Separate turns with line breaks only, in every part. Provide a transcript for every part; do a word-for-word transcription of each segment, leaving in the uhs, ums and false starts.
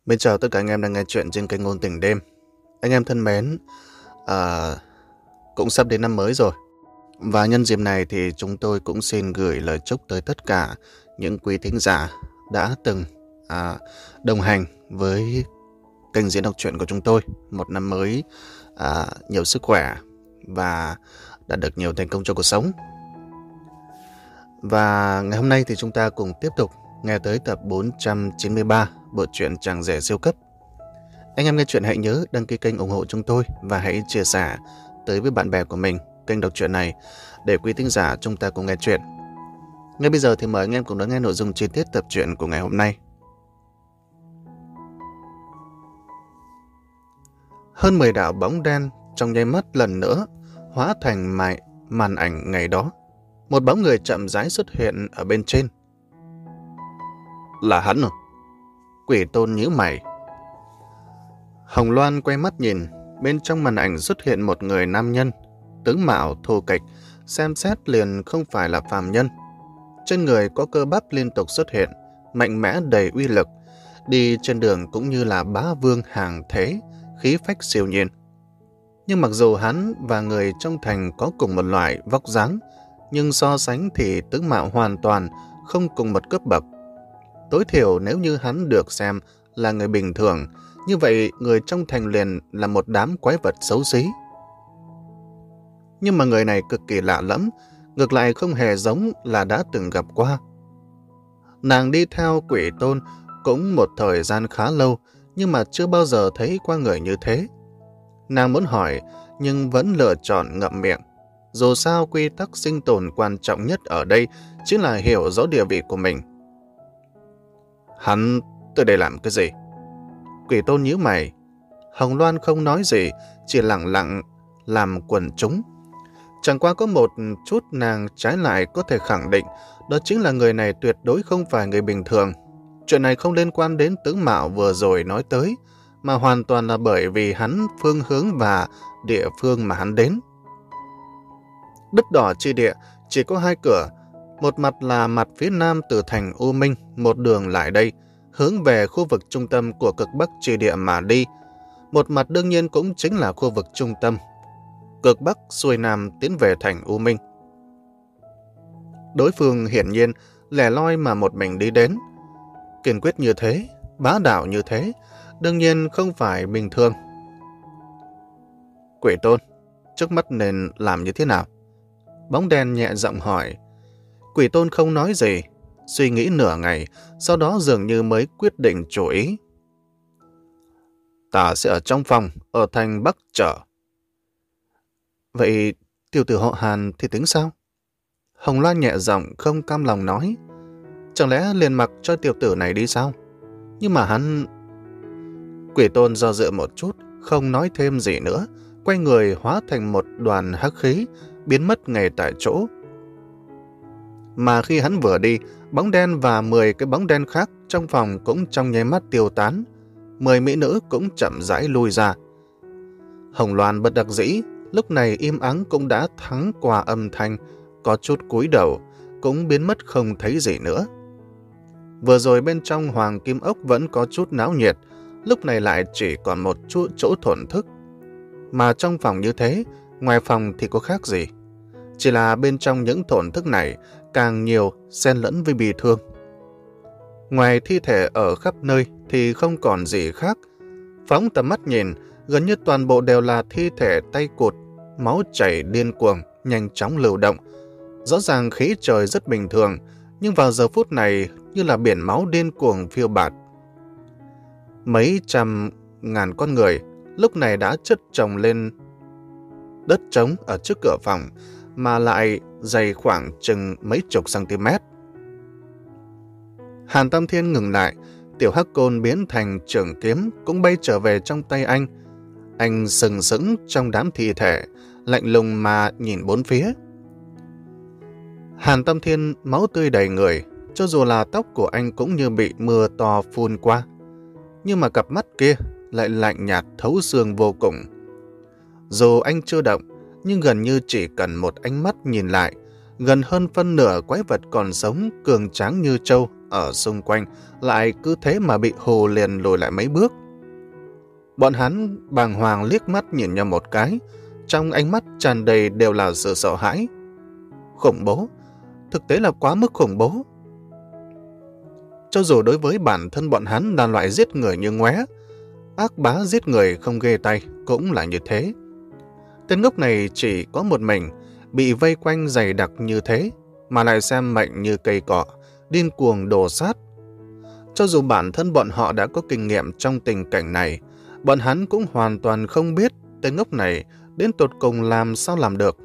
Mến chào tất cả anh em đang nghe chuyện trên kênh Ngôn Tình Đêm. Anh em thân mến, à, cũng sắp đến năm mới rồi. Và nhân dịp này thì chúng tôi cũng xin gửi lời chúc tới tất cả những quý thính giả đã từng à, đồng hành với kênh diễn đọc truyện của chúng tôi. Một năm mới à, nhiều sức khỏe và đạt được nhiều thành công trong cuộc sống. Và ngày hôm nay thì chúng ta cùng tiếp tục nghe tới tập bốn trăm chín mươi ba bộ truyện Chàng Rể Siêu Cấp. Anh em nghe chuyện hãy nhớ đăng ký kênh ủng hộ chúng tôi và hãy chia sẻ tới với bạn bè của mình kênh đọc truyện này để quý thính giả chúng ta cùng nghe chuyện. Ngay bây giờ thì mời anh em cùng đón nghe nội dung chi tiết tập truyện của ngày hôm nay. Hơn mười đạo bóng đen trong nháy mắt lần nữa hóa thành mại màn ảnh ngày đó. Một bóng người chậm rãi xuất hiện ở bên trên. Là hắn à? Quỷ Tôn nhíu mày. Hồng Loan quay mắt nhìn, bên trong màn ảnh xuất hiện một người nam nhân, tướng mạo thô kệch, xem xét liền không phải là phàm nhân. Trên người có cơ bắp liên tục xuất hiện, mạnh mẽ đầy uy lực, đi trên đường cũng như là bá vương hàng thế, khí phách siêu nhiên. Nhưng mặc dù hắn và người trong thành có cùng một loại vóc dáng, nhưng so sánh thì tướng mạo hoàn toàn không cùng một cấp bậc. Tối thiểu nếu như hắn được xem là người bình thường, như vậy người trong thành liền là một đám quái vật xấu xí. Nhưng mà người này cực kỳ lạ lẫm, ngược lại không hề giống là đã từng gặp qua. Nàng đi theo Quỷ Tôn cũng một thời gian khá lâu, nhưng mà chưa bao giờ thấy qua người như thế. Nàng muốn hỏi, nhưng vẫn lựa chọn ngậm miệng. Dù sao quy tắc sinh tồn quan trọng nhất ở đây chính là hiểu rõ địa vị của mình. Hắn tới đây làm cái gì? Quỷ Tôn nhíu mày. Hồng Loan không nói gì, chỉ lặng lặng làm quần chúng. Chẳng qua có một chút nàng trái lại có thể khẳng định, đó chính là người này tuyệt đối không phải người bình thường. Chuyện này không liên quan đến tướng mạo vừa rồi nói tới, mà hoàn toàn là bởi vì hắn phương hướng và địa phương mà hắn đến. Đất đỏ chi địa chỉ có hai cửa, một mặt là mặt phía nam từ thành U Minh, một đường lại đây, hướng về khu vực trung tâm của cực bắc chi địa mà đi. Một mặt đương nhiên cũng chính là khu vực trung tâm, cực bắc xuôi nam tiến về thành U Minh. Đối phương hiển nhiên lẻ loi mà một mình đi đến. Kiên quyết như thế, bá đạo như thế, đương nhiên không phải bình thường. Quỷ Tôn, trước mắt nên làm như thế nào? Bóng đen nhẹ giọng hỏi. Quỷ Tôn không nói gì, suy nghĩ nửa ngày, sau đó dường như mới quyết định chủ ý. Ta sẽ ở trong phòng, ở thành Bắc Trở. Vậy tiểu tử họ Hàn thì tính sao? Hồng Loan nhẹ giọng không cam lòng nói. Chẳng lẽ liền mặc cho tiểu tử này đi sao? Nhưng mà hắn... Quỷ Tôn do dự một chút, không nói thêm gì nữa, quay người hóa thành một đoàn hắc khí, biến mất ngay tại chỗ. Mà khi hắn vừa đi, bóng đen và mười cái bóng đen khác trong phòng cũng trong nháy mắt tiêu tán. Mười mỹ nữ cũng chậm rãi lui ra. Hồng Loan bất đắc dĩ, lúc này im ắng cũng đã thắng qua âm thanh, có chút cúi đầu, cũng biến mất không thấy gì nữa. Vừa rồi bên trong Hoàng Kim Ốc vẫn có chút náo nhiệt, lúc này lại chỉ còn một chút chỗ thổn thức. Mà trong phòng như thế, ngoài phòng thì có khác gì? Chỉ là bên trong những thổn thức này càng nhiều xen lẫn với bi thương. Ngoài thi thể ở khắp nơi thì không còn gì khác. Phóng tầm mắt nhìn, gần như toàn bộ đều là thi thể tay cụt, máu chảy điên cuồng, nhanh chóng lưu động. Rõ ràng khí trời rất bình thường, nhưng vào giờ phút này như là biển máu điên cuồng phiêu bạt. Mấy trăm ngàn con người lúc này đã chất chồng lên đất trống ở trước cửa phòng, mà lại dày khoảng chừng mấy chục cm. Hàn Tam Thiên ngừng lại, tiểu hắc côn biến thành trường kiếm cũng bay trở về trong tay anh. Anh sừng sững trong đám thi thể, lạnh lùng mà nhìn bốn phía. Hàn Tam Thiên máu tươi đầy người, cho dù là tóc của anh cũng như bị mưa to phun qua. Nhưng mà cặp mắt kia lại lạnh nhạt thấu xương vô cùng. Dù anh chưa động, nhưng gần như chỉ cần một ánh mắt nhìn lại, gần hơn phân nửa quái vật còn sống cường tráng như trâu ở xung quanh lại cứ thế mà bị hù liền lùi lại mấy bước. Bọn hắn bàng hoàng liếc mắt nhìn nhau một cái, trong ánh mắt tràn đầy đều là sự sợ hãi. Khủng bố, thực tế là quá mức khủng bố. Cho dù đối với bản thân bọn hắn là loại giết người như ngoé, ác bá giết người không ghê tay cũng là như thế. Tên ngốc này chỉ có một mình, bị vây quanh dày đặc như thế, mà lại xem mệnh như cây cọ, điên cuồng đổ sát. Cho dù bản thân bọn họ đã có kinh nghiệm trong tình cảnh này, bọn hắn cũng hoàn toàn không biết tên ngốc này đến tột cùng làm sao làm được.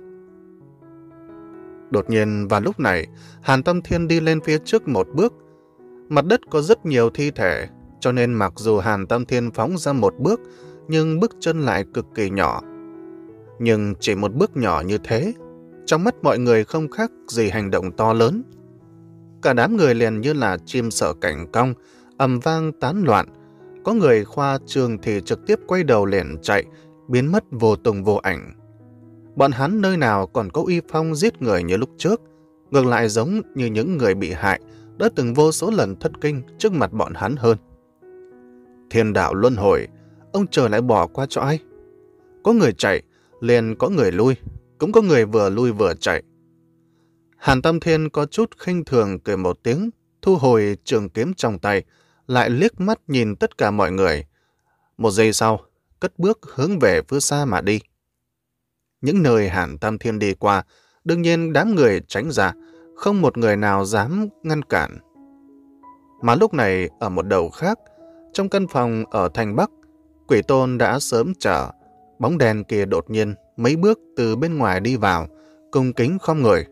Đột nhiên vào lúc này, Hàn Tâm Thiên đi lên phía trước một bước. Mặt đất có rất nhiều thi thể, cho nên mặc dù Hàn Tâm Thiên phóng ra một bước, nhưng bước chân lại cực kỳ nhỏ. Nhưng chỉ một bước nhỏ như thế, trong mắt mọi người không khác gì hành động to lớn. Cả đám người liền như là chim sợ cảnh cong, ầm vang tán loạn. Có người khoa trương thì trực tiếp quay đầu liền chạy, biến mất vô tung vô ảnh. Bọn hắn nơi nào còn có uy phong giết người như lúc trước, ngược lại giống như những người bị hại đã từng vô số lần thất kinh trước mặt bọn hắn hơn. Thiên đạo luân hồi, ông trời lại bỏ qua cho ai? Có người chạy, liền có người lui, cũng có người vừa lui vừa chạy. Hàn Tâm Thiên có chút khinh thường cười một tiếng, thu hồi trường kiếm trong tay, lại liếc mắt nhìn tất cả mọi người. Một giây sau, cất bước hướng về phía xa mà đi. Những nơi Hàn Tâm Thiên đi qua, đương nhiên đám người tránh ra, không một người nào dám ngăn cản. Mà lúc này, ở một đầu khác, trong căn phòng ở thành Bắc, Quỷ Tôn đã sớm chờ. Bóng đèn kia đột nhiên mấy bước từ bên ngoài đi vào, cung kính khom người.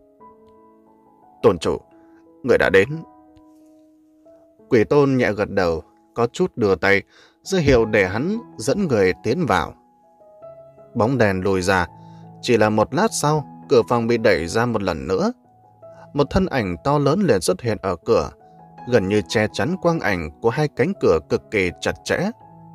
Tôn chủ, người đã đến. Quỷ Tôn nhẹ gật đầu, có chút đưa tay, ra hiệu để hắn dẫn người tiến vào. Bóng đèn lùi ra, chỉ là một lát sau, cửa phòng bị đẩy ra một lần nữa. Một thân ảnh to lớn liền xuất hiện ở cửa, gần như che chắn quang ảnh của hai cánh cửa cực kỳ chặt chẽ.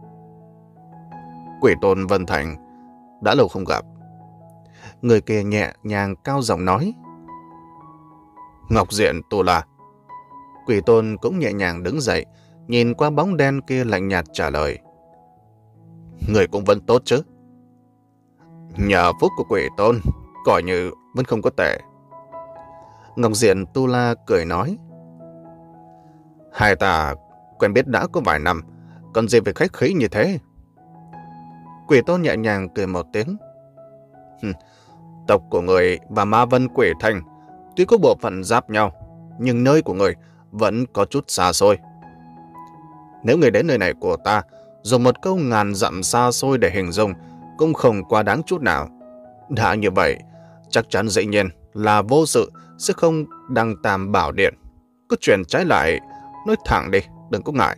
Quỷ Tôn Vân Thành, đã lâu không gặp. Người kia nhẹ nhàng cao giọng nói. Ngọc Diện Tu La. Quỷ Tôn cũng nhẹ nhàng đứng dậy, nhìn qua bóng đen kia lạnh nhạt trả lời. Người cũng vẫn tốt chứ. Nhờ phúc của Quỷ Tôn, coi như vẫn không có tệ. Ngọc Diện Tu La cười nói. Hai ta quen biết đã có vài năm, còn gì phải khách khí như thế? Quỷ Tôn nhẹ nhàng cười một tiếng. Tộc của người và Ma Vân Quỷ Thành tuy có bộ phận giáp nhau, nhưng nơi của người vẫn có chút xa xôi. Nếu người đến nơi này của ta, dùng một câu ngàn dặm xa xôi để hình dung, cũng không quá đáng chút nào. Đã như vậy, chắc chắn dĩ nhiên là vô sự sẽ không đăng tam bảo điện. Cứ chuyện trái lại, nói thẳng đi, đừng có ngại.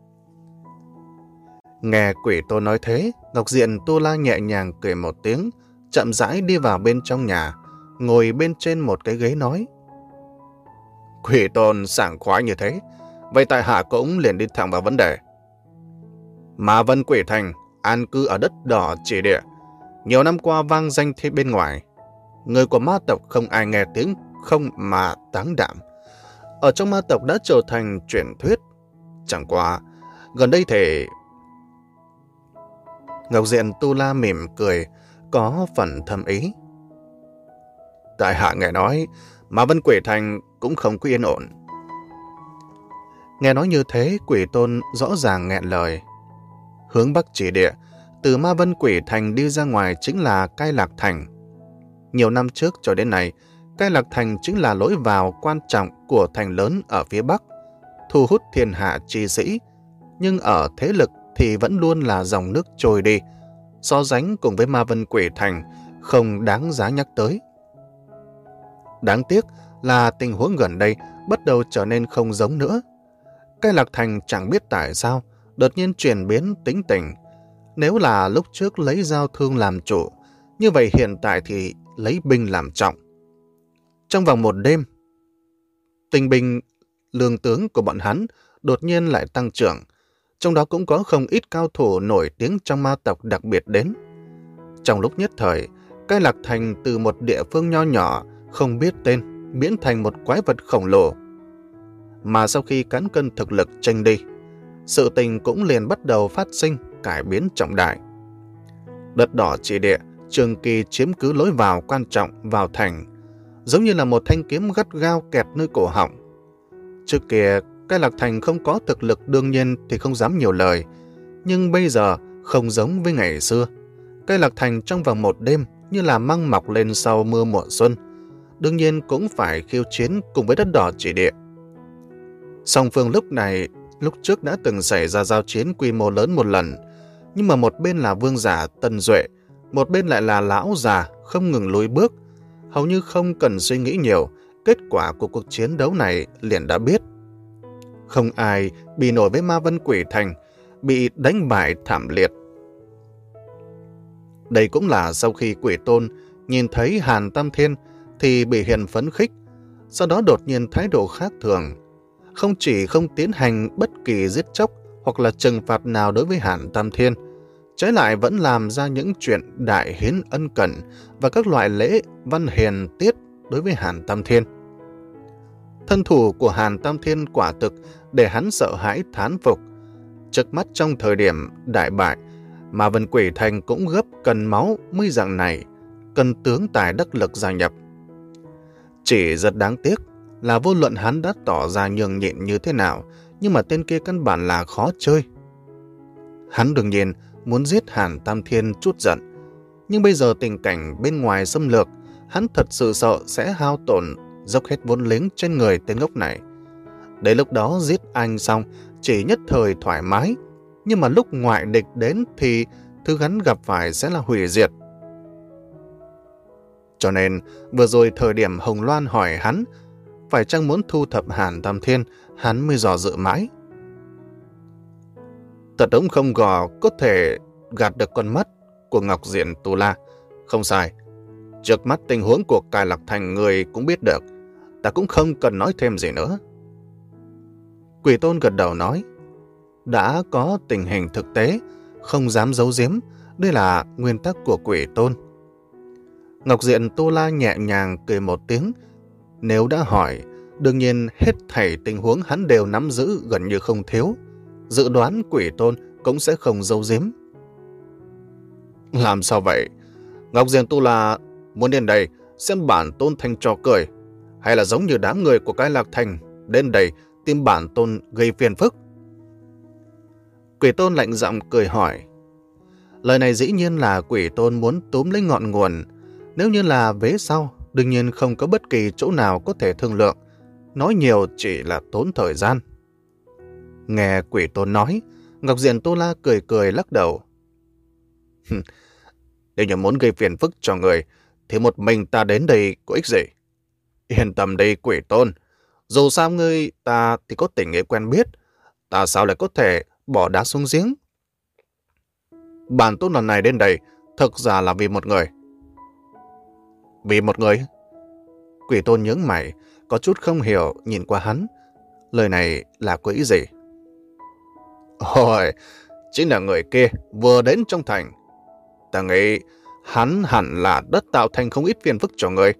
Nghe Quỷ Tôn nói thế, Ngọc Diện Tu La nhẹ nhàng cười một tiếng, chậm rãi đi vào bên trong nhà, ngồi bên trên một cái ghế nói. Quỷ Tôn sảng khoái như thế, vậy tại hạ cũng liền đi thẳng vào vấn đề. Ma Vân Quỷ Thành an cư ở đất đỏ chỉ địa, nhiều năm qua vang danh thế bên ngoài. Người của ma tộc không ai nghe tiếng không mà táng đạm. Ở trong ma tộc đã trở thành truyền thuyết. Chẳng qua, gần đây thì... Ngọc Diện Tu La mỉm cười, có phần thâm ý. Tại hạ nghe nói, Ma Vân Quỷ Thành cũng không có yên ổn. Nghe nói như thế, Quỷ Tôn rõ ràng nghẹn lời. Hướng Bắc chỉ địa, từ Ma Vân Quỷ Thành đi ra ngoài chính là Cai Lạc Thành. Nhiều năm trước cho đến nay, Cai Lạc Thành chính là lối vào quan trọng của thành lớn ở phía Bắc, thu hút thiên hạ chi sĩ, nhưng ở thế lực thì vẫn luôn là dòng nước trôi đi, so sánh cùng với Ma Vân Quỷ Thành không đáng giá nhắc tới. Đáng tiếc là tình huống gần đây bắt đầu trở nên không giống nữa. Cai Lạc Thành chẳng biết tại sao đột nhiên chuyển biến tính tình. Nếu là lúc trước lấy giao thương làm chủ, như vậy hiện tại thì lấy binh làm trọng. Trong vòng một đêm, tình binh lương tướng của bọn hắn đột nhiên lại tăng trưởng, trong đó cũng có không ít cao thủ nổi tiếng trong ma tộc đặc biệt đến. Trong lúc nhất thời, Cai Lạc Thành từ một địa phương nho nhỏ, không biết tên, biến thành một quái vật khổng lồ. mà sau khi cán cân thực lực tranh đi, sự tình cũng liền bắt đầu phát sinh cải biến trọng đại. Đất đỏ chỉ địa trường kỳ chiếm cứ lối vào quan trọng vào thành, giống như là một thanh kiếm gắt gao kẹt nơi cổ họng. Trước kia, Cai Lạc Thành không có thực lực đương nhiên thì không dám nhiều lời, nhưng bây giờ không giống với ngày xưa. Cai Lạc Thành trong vòng một đêm như là măng mọc lên sau mưa mùa xuân, đương nhiên cũng phải khiêu chiến cùng với đất đỏ chỉ địa. Song phương lúc này, lúc trước đã từng xảy ra giao chiến quy mô lớn một lần, nhưng mà một bên là vương giả Tân Duệ, một bên lại là lão già không ngừng lùi bước. Hầu như không cần suy nghĩ nhiều, kết quả của cuộc chiến đấu này liền đã biết. Không ai bị nổi với Ma Vân Quỷ Thành, bị đánh bại thảm liệt. Đây cũng là sau khi Quỷ Tôn nhìn thấy Hàn Tam Thiên thì bị hiện phấn khích, sau đó đột nhiên thái độ khác thường. Không chỉ không tiến hành bất kỳ giết chóc hoặc là trừng phạt nào đối với Hàn Tam Thiên, trái lại vẫn làm ra những chuyện đại hiến ân cần và các loại lễ văn hiền tiết đối với Hàn Tam Thiên. Thân thủ của Hàn Tam Thiên quả thực để hắn sợ hãi thán phục. Trước mắt trong thời điểm đại bại, mà Vân Quỷ Thành cũng gấp cần máu mới dạng này, cần tướng tài đắc lực gia nhập. Chỉ rất đáng tiếc là vô luận hắn đã tỏ ra nhường nhịn như thế nào, nhưng mà tên kia căn bản là khó chơi. Hắn đương nhiên muốn giết Hàn Tam Thiên chút giận, nhưng bây giờ tình cảnh bên ngoài xâm lược, hắn thật sự sợ sẽ hao tổn, dốc hết vốn liếng trên người tên ngốc này. Đến lúc đó giết anh xong, chỉ nhất thời thoải mái, nhưng mà lúc ngoại địch đến thì thứ hắn gặp phải sẽ là hủy diệt. Cho nên, vừa rồi thời điểm Hồng Loan hỏi hắn phải chăng muốn thu thập Hàn Tam Thiên, hắn mới dò dự mãi. Thật đúng không gò có thể gạt được con mắt của Ngọc Diện Tu La. Không sai, trước mắt tình huống của Cai Lạc Thành người cũng biết được, ta cũng không cần nói thêm gì nữa. Quỷ Tôn gật đầu nói, đã có tình hình thực tế, không dám giấu giếm, đây là nguyên tắc của Quỷ Tôn. Ngọc Diện Tu La nhẹ nhàng cười một tiếng, nếu đã hỏi, đương nhiên hết thảy tình huống hắn đều nắm giữ gần như không thiếu, dự đoán Quỷ Tôn cũng sẽ không giấu giếm. Làm sao vậy? Ngọc Diện Tu La muốn đến đây xem bản tôn thành trò cười, hay là giống như đám người của Cai Lạc Thành đến đây tìm bản tôn gây phiền phức? Quỷ Tôn lạnh giọng cười hỏi. Lời này dĩ nhiên là Quỷ Tôn muốn túm lấy ngọn nguồn. Nếu như là vế sau, đương nhiên không có bất kỳ chỗ nào có thể thương lượng. Nói nhiều chỉ là tốn thời gian. Nghe Quỷ Tôn nói, Ngọc Diện Tu La cười cười lắc đầu. Nếu như muốn gây phiền phức cho người, thì một mình ta đến đây có ích gì? Yên tâm đi Quỷ Tôn, dù sao ngươi ta thì có tình nghĩa quen biết, ta sao lại có thể bỏ đá xuống giếng? Bản tôn lần này đến đây thực ra là vì một người. Vì một người? Quỷ Tôn nhướng mày, có chút không hiểu nhìn qua hắn. Lời này là có ý gì? Ôi, chính là người kia vừa đến trong thành. Ta nghĩ hắn hẳn là đất tạo thành không ít phiền phức cho người.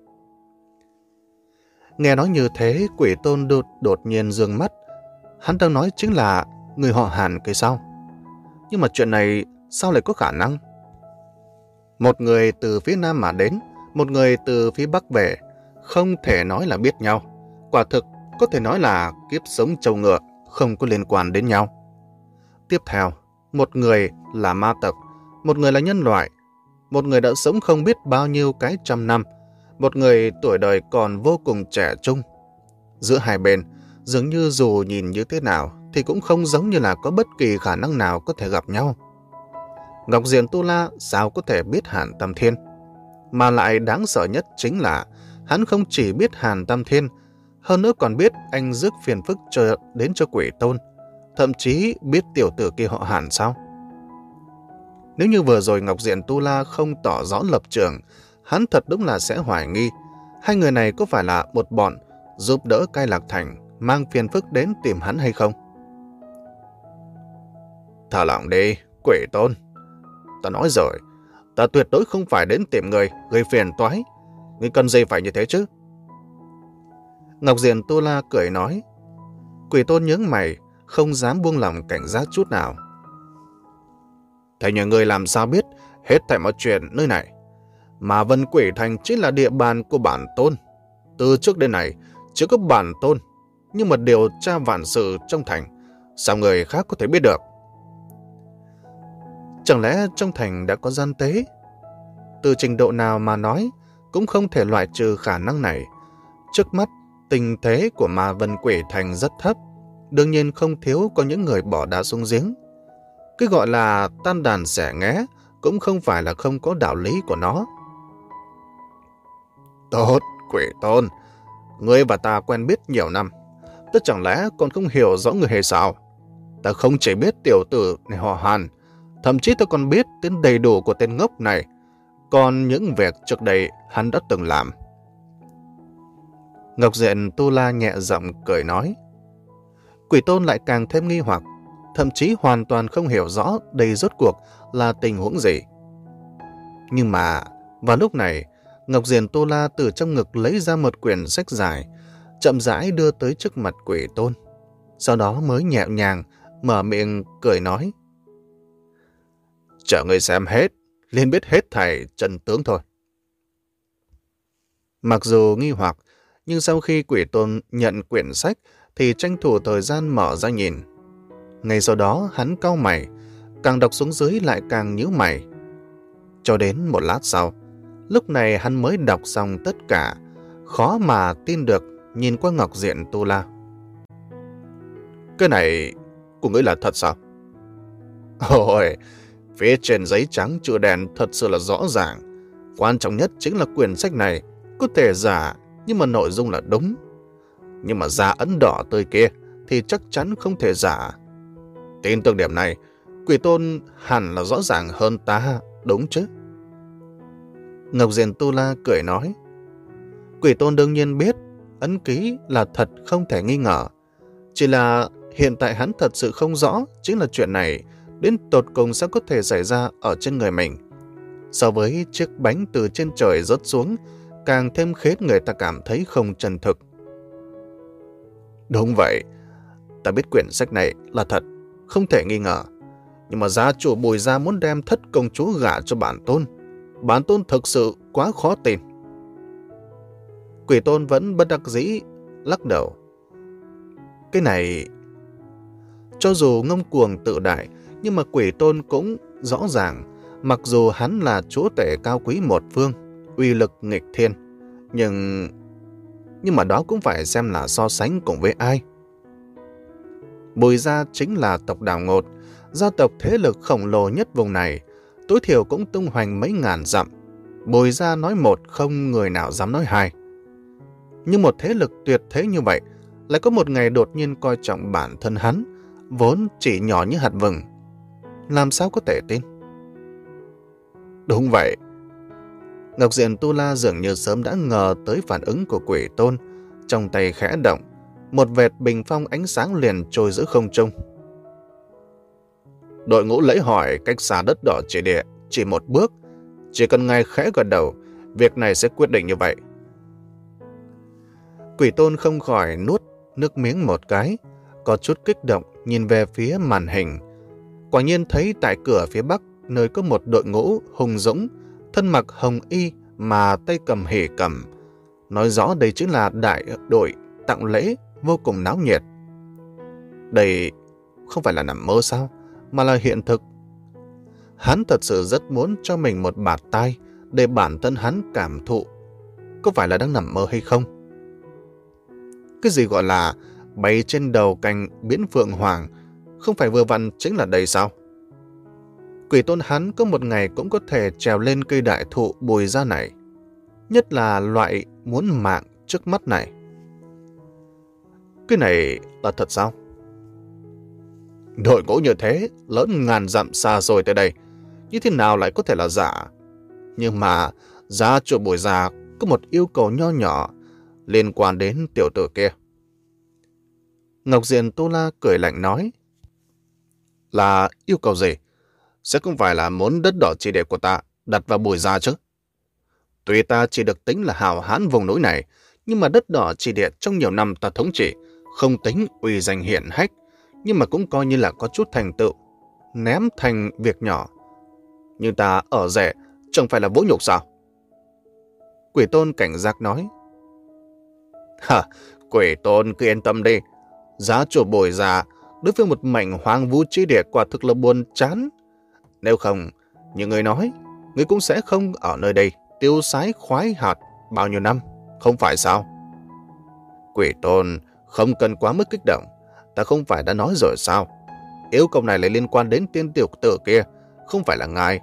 Nghe nói như thế, Quỷ Tôn đột, đột nhiên dương mắt. Hắn đang nói chính là người họ Hàn kia sao? Nhưng mà chuyện này sao lại có khả năng? Một người từ phía Nam mà đến, một người từ phía Bắc về, không thể nói là biết nhau. Quả thực có thể nói là kiếp sống trâu ngựa, không có liên quan đến nhau. Tiếp theo, một người là ma tộc, một người là nhân loại, một người đã sống không biết bao nhiêu cái trăm năm, một người tuổi đời còn vô cùng trẻ trung. Giữa hai bên, dường như dù nhìn như thế nào thì cũng không giống như là có bất kỳ khả năng nào có thể gặp nhau. Ngọc Diện Tu La sao có thể biết Hàn Tam Thiên? Mà lại đáng sợ nhất chính là hắn không chỉ biết Hàn Tam Thiên, hơn nữa còn biết anh rước phiền phức cho, đến cho Quỷ Tôn, thậm chí biết tiểu tử kia họ Hàn sao? Nếu như vừa rồi Ngọc Diện Tu La không tỏ rõ lập trường, hắn thật đúng là sẽ hoài nghi hai người này có phải là một bọn giúp đỡ Cai Lạc Thành mang phiền phức đến tìm hắn hay không. Thả lỏng đi, Quỷ Tôn. Ta nói rồi, ta tuyệt đối không phải đến tìm người gây phiền toái. Ngươi cần gì phải như thế chứ? Ngọc Diện Tu La cười nói. Quỷ Tôn nhướng mày, không dám buông lòng cảnh giác chút nào. Thế nhà ngươi làm sao biết hết thảy mọi chuyện nơi này? Mà Vân Quỷ Thành chính là địa bàn của bản tôn. Từ trước đến nay, chỉ có bản tôn, nhưng mà điều tra vạn sự trong thành, sao người khác có thể biết được? Chẳng lẽ trong thành đã có gian tế? Từ trình độ nào mà nói, cũng không thể loại trừ khả năng này. Trước mắt, tình thế của Ma Vân Quỷ Thành rất thấp, đương nhiên không thiếu có những người bỏ đá xuống giếng. Cái gọi là tan đàn xẻ nghé cũng không phải là không có đạo lý của nó. Tốt, Quỷ Tôn, ngươi và ta quen biết nhiều năm, tất chẳng lẽ còn không hiểu rõ người hay sao? Ta không chỉ biết tiểu tử này họ Hàn, thậm chí ta còn biết tên đầy đủ của tên ngốc này, còn những việc trước đây hắn đã từng làm. Ngọc Diện Tu La nhẹ giọng cười nói. Quỷ Tôn lại càng thêm nghi hoặc, thậm chí hoàn toàn không hiểu rõ đây rốt cuộc là tình huống gì. Nhưng mà vào lúc này, Ngọc Diện Tu La từ trong ngực lấy ra một quyển sách dài, chậm rãi đưa tới trước mặt Quỷ Tôn. Sau đó mới nhẹ nhàng mở miệng cười nói. Chờ người xem hết, liền biết hết thảy chân tướng thôi. Mặc dù nghi hoặc, nhưng sau khi Quỷ Tôn nhận quyển sách thì tranh thủ thời gian mở ra nhìn. Ngay sau đó hắn cau mày, càng đọc xuống dưới lại càng nhíu mày. Cho đến một lát sau, lúc này hắn mới đọc xong tất cả, khó mà tin được nhìn qua Ngọc Diện Tu La. Cái này của ngươi là thật sao? Ôi, phía trên giấy trắng chữ đen thật sự là rõ ràng. Quan trọng nhất chính là quyển sách này có thể giả, nhưng mà nội dung là đúng. Nhưng mà da ấn đỏ tươi kia thì chắc chắn không thể giả. Tin tưởng điểm này, Quỷ Tôn hẳn là rõ ràng hơn ta, đúng chứ? Ngọc Diện Tu La cười nói. Quỷ Tôn đương nhiên biết ấn ký là thật không thể nghi ngờ. Chỉ là hiện tại hắn thật sự không rõ chính là chuyện này đến tột cùng sao có thể xảy ra ở trên người mình. So với chiếc bánh từ trên trời rớt xuống, càng thêm khiến người ta cảm thấy không chân thực. Đúng vậy, ta biết quyển sách này là thật, không thể nghi ngờ. Nhưng mà gia chủ Bùi gia muốn đem thất công chúa gả cho bản tôn. Bản tôn thực sự quá khó tin. Quỷ Tôn vẫn bất đắc dĩ, lắc đầu. Cái này... Cho dù ngông cuồng tự đại, nhưng mà Quỷ Tôn cũng rõ ràng, mặc dù hắn là chúa tể cao quý một phương, uy lực nghịch thiên, nhưng... Nhưng mà đó cũng phải xem là so sánh cùng với ai. Bùi gia chính là tộc Đào Ngột, gia tộc thế lực khổng lồ nhất vùng này, tối thiểu cũng tung hoành mấy ngàn dặm. Bùi gia nói một, không người nào dám nói hai. Nhưng một thế lực tuyệt thế như vậy, lại có một ngày đột nhiên coi trọng bản thân hắn, vốn chỉ nhỏ như hạt vừng. Làm sao có thể tin? Đúng vậy. Ngọc Diện Tu La dường như sớm đã ngờ tới phản ứng của Quỷ Tôn, trong tay khẽ động, một vệt bình phong ánh sáng liền trôi giữa không trung. Đội ngũ lễ hỏi cách xa đất đỏ chỉ địa, chỉ một bước, chỉ cần ngài khẽ gật đầu, việc này sẽ quyết định như vậy. Quỷ Tôn không khỏi nuốt nước miếng một cái, có chút kích động nhìn về phía màn hình. Quả nhiên thấy tại cửa phía bắc, nơi có một đội ngũ hùng dũng, thân mặc hồng y mà tay cầm hỉ cầm. Nói rõ đây chính là đại đội tặng lễ vô cùng náo nhiệt. Đây không phải là nằm mơ sao, mà là hiện thực. Hắn thật sự rất muốn cho mình một bạt tai để bản thân hắn cảm thụ có phải là đang nằm mơ hay không. Cái gì gọi là bay trên đầu cành biến phượng hoàng, không phải vừa vặn chính là đây sao? Quỷ Tôn hắn có một ngày cũng có thể trèo lên cây đại thụ Bùi gia này, nhất là loại muốn mạng trước mắt này. Cái này là thật sao? Đội ngũ như thế, lớn ngàn dặm xa rồi tới đây, như thế nào lại có thể là giả? Nhưng mà gia chủ Bùi gia có một yêu cầu nho nhỏ liên quan đến tiểu tử kia. Ngọc Diện Tu La cười lạnh nói. Là yêu cầu gì? Sẽ không phải là muốn đất đỏ chỉ địa của ta đặt vào Bùi gia chứ? Tuy ta chỉ được tính là hào hán vùng núi này, nhưng mà đất đỏ chỉ địa trong nhiều năm ta thống trị, Không tính uy danh hiển hách, nhưng mà cũng coi như là có chút thành tựu. Ném thành việc nhỏ. Nhưng ta ở rẻ, chẳng phải là vỗ nhục sao? Quỷ Tôn cảnh giác nói. Hả, Quỷ Tôn cứ yên tâm đi. Giá chủ Bồi Gia đối với một mảnh hoang vu chi địa quả thực là buồn chán. Nếu không, như người nói, người cũng sẽ không ở nơi đây tiêu sái khoái hoạt bao nhiêu năm, không phải sao? Quỷ Tôn không cần quá mức kích động. Ta không phải đã nói rồi sao? Yêu cầu này lại liên quan đến tiên tiểu tử kia, không phải là ngài.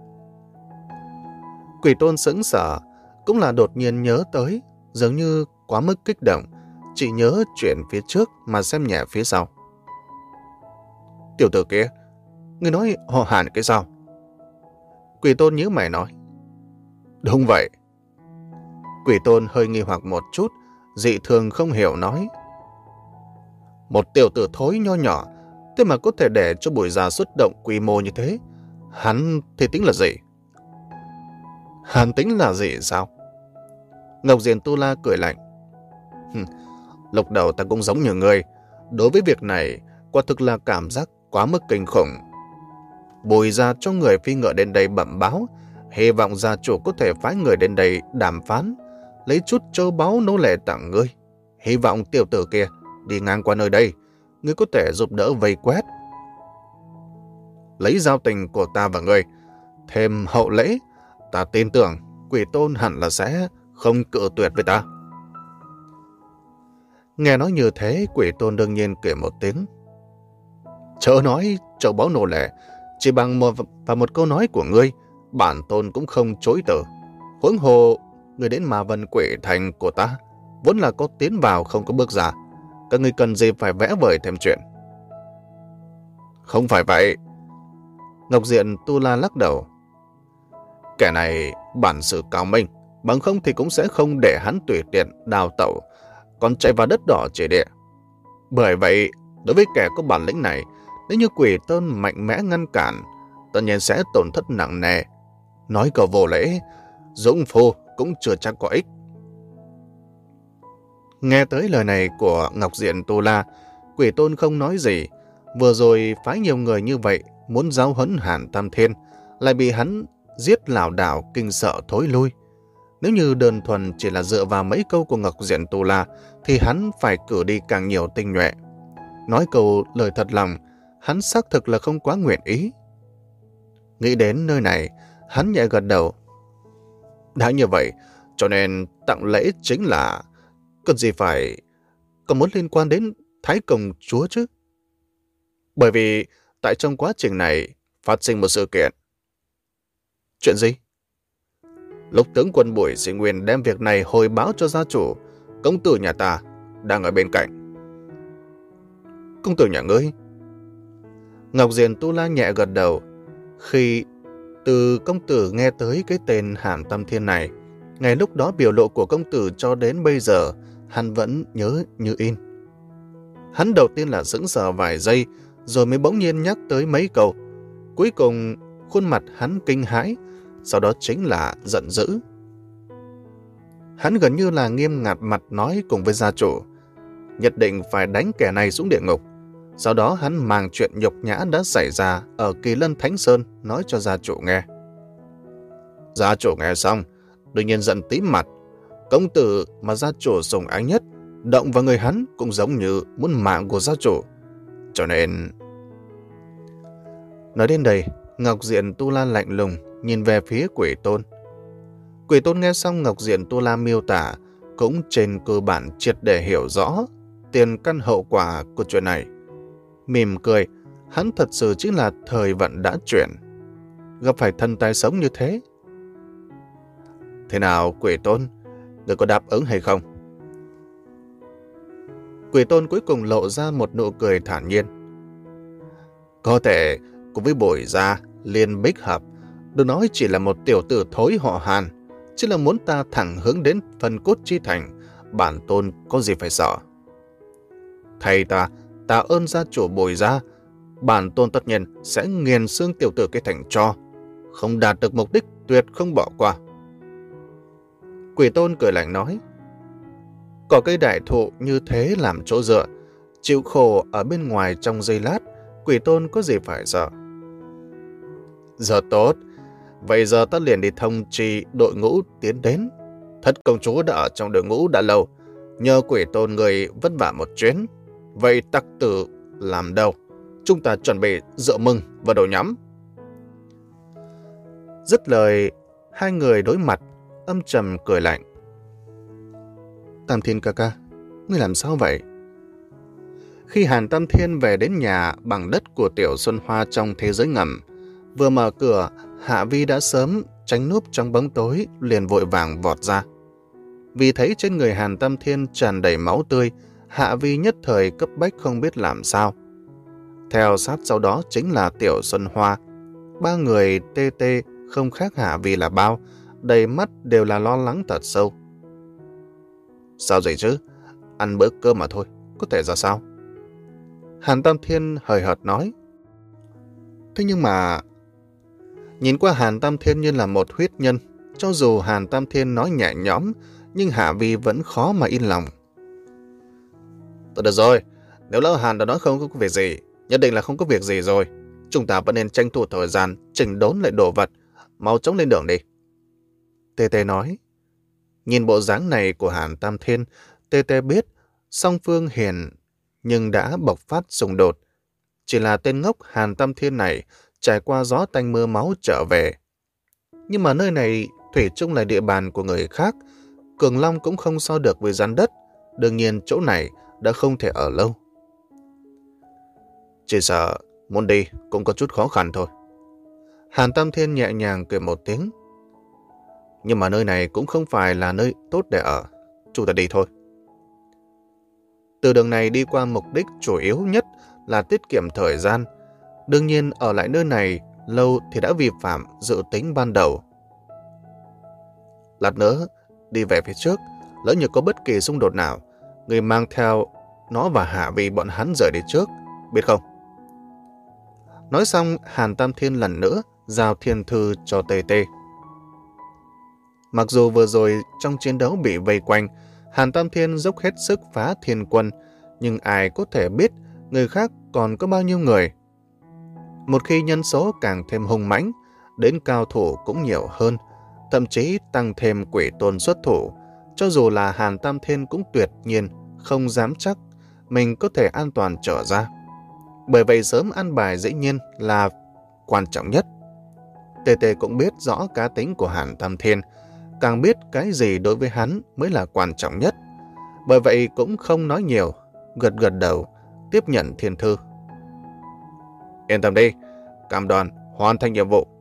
Quỷ Tôn sững sờ, cũng là đột nhiên nhớ tới, giống như quá mức kích động, chỉ nhớ chuyện phía trước mà xem nhẹ phía sau. Tiểu tử kia, người nói họ Hàn cái sao? Quỷ Tôn nhíu mày nói. Đúng vậy. Quỷ Tôn hơi nghi hoặc một chút, dị thường không hiểu nói. Một tiểu tử thối nho nhỏ, thế mà có thể để cho Bùi Gia xuất động quy mô như thế, hắn thì tính là gì? Hắn tính là gì sao? Ngọc Diền Tu La cười lạnh. Lúc đầu ta cũng giống như người, đối với việc này quả thực là cảm giác quá mức kinh khủng. Bùi Gia cho người phi ngựa đến đây bẩm báo, hy vọng gia chủ có thể phái người đến đây đàm phán, lấy chút châu báu nô lệ tặng ngươi. Hy vọng tiểu tử kia đi ngang qua nơi đây, ngươi có thể giúp đỡ vây quét. Lấy giao tình của ta và ngươi, thêm hậu lễ, ta tin tưởng Quỷ Tôn hẳn là sẽ không cự tuyệt với ta. Nghe nói như thế, Quỷ Tôn đương nhiên cười một tiếng. Chớ nói châu báu nô lệ, chỉ bằng một và một câu nói của ngươi, bản tôn cũng không chối từ. Huống hồ, người đến Ma Vân Quỷ Thành của ta, vốn là có tiến vào không có bước ra. Các ngươi cần gì phải vẽ vời thêm chuyện? Không phải vậy. Ngọc Diện Tu La lắc đầu. Kẻ này bản sự cao minh, bằng không thì cũng sẽ không để hắn tùy tiện đào tẩu, còn chạy vào đất đỏ chỉ địa. Bởi vậy, đối với kẻ có bản lĩnh này, nếu như Quỷ Tôn mạnh mẽ ngăn cản, tất nhiên sẽ tổn thất nặng nề. Nói cầu vô lễ, dũng phu cũng chưa chắc có ích. Nghe tới lời này của Ngọc Diện Tu La, Quỷ Tôn không nói gì. Vừa rồi phái nhiều người như vậy muốn giáo huấn Hàn Tam Thiên, lại bị hắn giết lảo đảo kinh sợ thối lui. Nếu như đơn thuần chỉ là dựa vào mấy câu của Ngọc Diện Tu La, thì hắn phải cử đi càng nhiều tinh nhuệ. Nói câu lời thật lòng, hắn xác thực là không quá nguyện ý. Nghĩ đến nơi này, hắn nhẹ gật đầu. Đã như vậy, cho nên tặng lễ chính là... Cần gì phải... Còn muốn liên quan đến Thái Công Chúa chứ? Bởi vì tại trong quá trình này phát sinh một sự kiện. Chuyện gì? Lúc tướng quân Bùi Sĩ Nguyên đem việc này hồi báo cho gia chủ, công tử nhà ta đang ở bên cạnh. Công tử nhà ngươi? Ngọc Diền Tu La nhẹ gật đầu. Khi từ công tử nghe tới cái tên Hàn Tam Thiên này, ngày lúc đó biểu lộ của công tử cho đến bây giờ, hắn vẫn nhớ như in. Hắn đầu tiên là sững sờ vài giây, rồi mới bỗng nhiên nhắc tới mấy câu. Cuối cùng, khuôn mặt hắn kinh hãi, sau đó chính là giận dữ. Hắn gần như là nghiêm ngặt mặt nói cùng với gia chủ, nhất định phải đánh kẻ này xuống địa ngục. Sau đó hắn mang chuyện nhục nhã đã xảy ra ở Kỳ Lân Thánh Sơn nói cho gia chủ nghe. Gia chủ nghe xong, đương nhiên giận tím mặt. Công tử mà gia chủ sủng ái nhất, động vào người hắn cũng giống như muốn mạng của gia chủ. Cho nên... Nói đến đây, Ngọc Diện Tu La lạnh lùng nhìn về phía Quỷ Tôn. Quỷ Tôn nghe xong Ngọc Diện Tu La miêu tả, cũng trên cơ bản triệt để hiểu rõ tiền căn hậu quả của chuyện này. Mỉm cười, hắn thật sự chính là thời vận đã chuyển. Gặp phải thân tai sống như thế. Thế nào Quỷ Tôn, người có đáp ứng hay không? Quỷ Tôn cuối cùng lộ ra một nụ cười thản nhiên. Có thể cùng với Bùi Gia liên bích hợp, đừng nói chỉ là một tiểu tử thối họ Hàn, chỉ là muốn ta thẳng hướng đến phần cốt chi thành, bản tôn có gì phải sợ. Thầy ta tạ ơn gia chủ Bùi Gia, bản tôn tất nhiên sẽ nghiền xương tiểu tử cái thành cho, không đạt được mục đích tuyệt không bỏ qua. Quỷ Tôn cười lạnh nói, có cây đại thụ như thế làm chỗ dựa, chịu khổ ở bên ngoài trong giây lát, Quỷ Tôn có gì phải sợ. Giờ tốt, vậy giờ ta liền đi thông trì đội ngũ tiến đến. Thất công chúa đã ở trong đội ngũ đã lâu, nhờ Quỷ Tôn người vất vả một chuyến. Vậy tặc tử làm đâu? Chúng ta chuẩn bị rượu mừng và đồ nhắm. Dứt lời, hai người đối mặt, âm trầm cười lạnh. Tam Thiên ca ca, ngươi làm sao vậy? Khi Hàn Tam Thiên về đến nhà bằng đất của Tiểu Xuân Hoa trong thế giới ngầm, vừa mở cửa, Hạ Vi đã sớm tránh núp trong bóng tối, liền vội vàng vọt ra. Vì thấy trên người Hàn Tam Thiên tràn đầy máu tươi, Hạ Vi nhất thời cấp bách không biết làm sao. Theo sát sau đó chính là Tiểu Xuân Hoa. Ba người tê tê không khác Hạ Vi là bao, đầy mắt đều là lo lắng thật sâu. Sao vậy chứ? Ăn bữa cơm mà thôi, có thể ra sao? Hàn Tam Thiên hời hợt nói. Thế nhưng mà... Nhìn qua Hàn Tam Thiên như là một huyết nhân, cho dù Hàn Tam Thiên nói nhẹ nhõm, nhưng Hạ Vi vẫn khó mà yên lòng. Tốt được rồi, nếu lão Hàn đã nói không có việc gì, nhất định là không có việc gì rồi. Chúng ta vẫn nên tranh thủ thời gian, chỉnh đốn lại đồ vật, mau chóng lên đường đi. Tê Tê nói. Nhìn bộ dáng này của Hàn Tam Thiên, Tê Tê biết song phương hiền nhưng đã bộc phát xung đột. Chỉ là tên ngốc Hàn Tam Thiên này trải qua gió tanh mưa máu trở về. Nhưng mà nơi này thủy chung là địa bàn của người khác, Cường Long cũng không so được với rắn đất, đương nhiên chỗ này đã không thể ở lâu. Chỉ sợ muốn đi cũng có chút khó khăn thôi. Hàn Tam Thiên nhẹ nhàng cười một tiếng. Nhưng mà nơi này cũng không phải là nơi tốt để ở, chúng ta đi thôi. Từ đường này đi qua mục đích chủ yếu nhất là tiết kiệm thời gian. Đương nhiên ở lại nơi này lâu thì đã vi phạm dự tính ban đầu. Lát nữa đi về phía trước, lỡ như có bất kỳ xung đột nào, người mang theo nó và Hạ Vi bọn hắn rời đi trước, biết không? Nói xong, Hàn Tam Thiên lần nữa giao thiên thư cho Tê Tê. Mặc dù vừa rồi trong chiến đấu bị vây quanh, Hàn Tam Thiên dốc hết sức phá thiên quân, nhưng ai có thể biết người khác còn có bao nhiêu người. Một khi nhân số càng thêm hung mãnh, đến cao thủ cũng nhiều hơn, thậm chí tăng thêm Quỷ Tôn xuất thủ, cho dù là Hàn Tam Thiên cũng tuyệt nhiên không dám chắc mình có thể an toàn trở ra. Bởi vậy sớm ăn bài dĩ nhiên là quan trọng nhất. Tê Tê cũng biết rõ cá tính của Hàn Tam Thiên, càng biết cái gì đối với hắn mới là quan trọng nhất. Bởi vậy cũng không nói nhiều, gật gật đầu, tiếp nhận thiên thư. Yên tâm đi, cam đoan hoàn thành nhiệm vụ.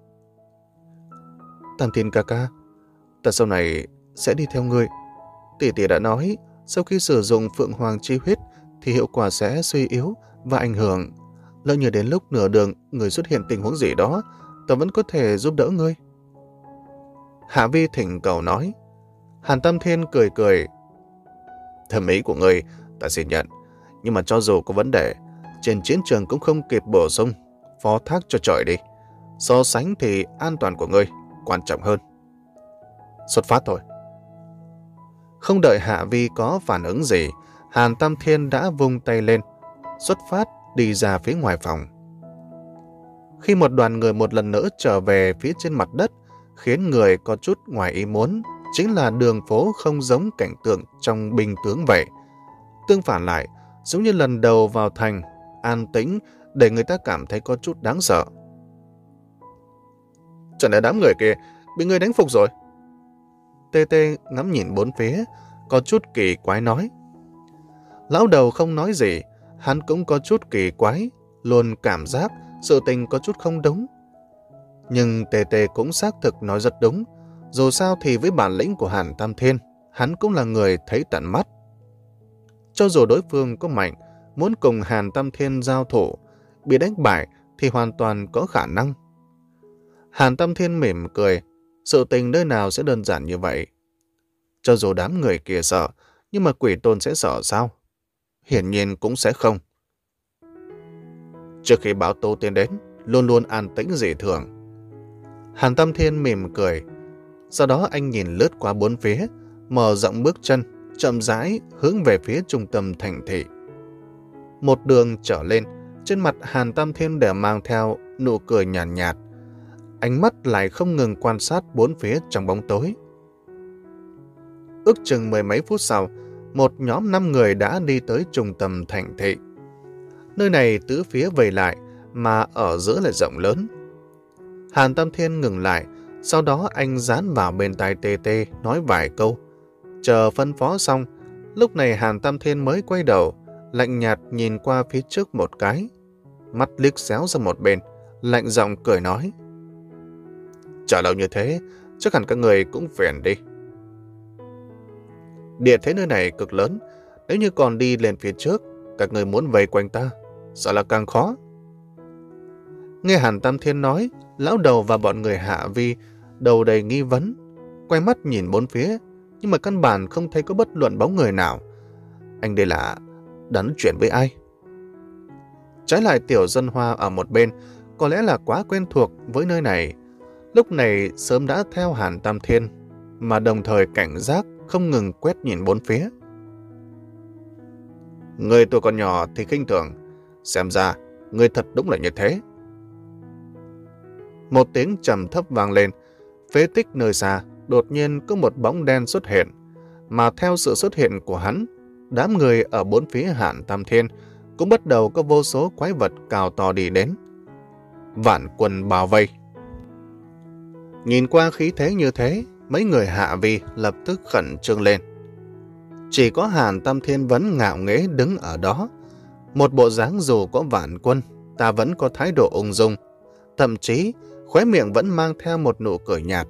Tam Thiên ca ca, ta sau này sẽ đi theo ngươi. Tỷ tỷ đã nói, sau khi sử dụng Phượng Hoàng chi huyết thì hiệu quả sẽ suy yếu và ảnh hưởng. Lỡ như đến lúc nửa đường người xuất hiện tình huống gì đó, ta vẫn có thể giúp đỡ ngươi. Hạ Vi thỉnh cầu nói. Hàn Tam Thiên cười cười. Thẩm ý của ngươi ta xin nhận, nhưng mà cho dù có vấn đề, trên chiến trường cũng không kịp bổ sung, phó thác cho trời đi. So sánh thì an toàn của ngươi quan trọng hơn. Xuất phát thôi. Không đợi Hạ Vi có phản ứng gì, Hàn Tam Thiên đã vung tay lên, xuất phát đi ra phía ngoài phòng. Khi một đoàn người một lần nữa trở về phía trên mặt đất, khiến người có chút ngoài ý muốn, chính là đường phố không giống cảnh tượng trong binh tướng vậy. Tương phản lại, giống như lần đầu vào thành, an tĩnh để người ta cảm thấy có chút đáng sợ. Chẳng lẽ đám người kia bị người đánh phục rồi? Tê Tê ngắm nhìn bốn phía, có chút kỳ quái nói. Lão đầu không nói gì, hắn cũng có chút kỳ quái, luôn cảm giác sự tình có chút không đúng. Nhưng Tê Tê cũng xác thực nói rất đúng, dù sao thì với bản lĩnh của Hàn Tam Thiên, hắn cũng là người thấy tận mắt. Cho dù đối phương có mạnh, muốn cùng Hàn Tam Thiên giao thủ, bị đánh bại thì hoàn toàn có khả năng. Hàn Tam Thiên mỉm cười, sự tình nơi nào sẽ đơn giản như vậy. Cho dù đám người kia sợ, nhưng mà Quỷ Tôn sẽ sợ sao? Hiển nhiên cũng sẽ không. Trước khi báo Tô Tiên đến, luôn luôn an tĩnh dị thường. Hàn Tam Thiên mỉm cười, sau đó anh nhìn lướt qua bốn phía, mở rộng bước chân, chậm rãi hướng về phía trung tâm thành thị. Một đường trở lên, trên mặt Hàn Tam Thiên đều mang theo nụ cười nhàn nhạt, nhạt. Ánh mắt lại không ngừng quan sát bốn phía trong bóng tối. Ước chừng mười mấy phút sau, một nhóm năm người đã đi tới trung tâm thành thị. Nơi này tứ phía vây lại, mà ở giữa lại rộng lớn. Hàn Tam Thiên ngừng lại, sau đó anh dán vào bên tai Tê Tê nói vài câu. Chờ phân phó xong, lúc này Hàn Tam Thiên mới quay đầu, lạnh nhạt nhìn qua phía trước một cái. Mắt liếc xéo ra một bên, lạnh giọng cười nói. Chờ lâu như thế, chắc hẳn các người cũng phiền đi. Địa thế nơi này cực lớn, nếu như còn đi lên phía trước, các người muốn vây quanh ta, sợ là càng khó. Nghe Hàn Tam Thiên nói, lão đầu và bọn người Hạ Vi đầu đầy nghi vấn, quay mắt nhìn bốn phía, nhưng mà căn bản không thấy có bất luận bóng người nào. Anh đây là đã nói chuyện với ai? Trái lại Tiểu Dân Hoa ở một bên, có lẽ là quá quen thuộc với nơi này, lúc này sớm đã theo Hàn Tam Thiên, mà đồng thời cảnh giác không ngừng quét nhìn bốn phía. Người tuổi còn nhỏ thì khinh thường, xem ra người thật đúng là như thế. Một tiếng trầm thấp vang lên, phế tích nơi xa đột nhiên có một bóng đen xuất hiện, mà theo sự xuất hiện của hắn, đám người ở bốn phía Hàn Tam Thiên cũng bắt đầu có vô số quái vật cao to đi đến. Vạn quân bao vây. Nhìn qua khí thế như thế, mấy người Hạ Vi lập tức khẩn trương lên. Chỉ có Hàn Tam Thiên vẫn ngạo nghễ đứng ở đó. Một bộ dáng dù có vạn quân, ta vẫn có thái độ ung dung, thậm chí khóe miệng vẫn mang theo một nụ cười nhạt.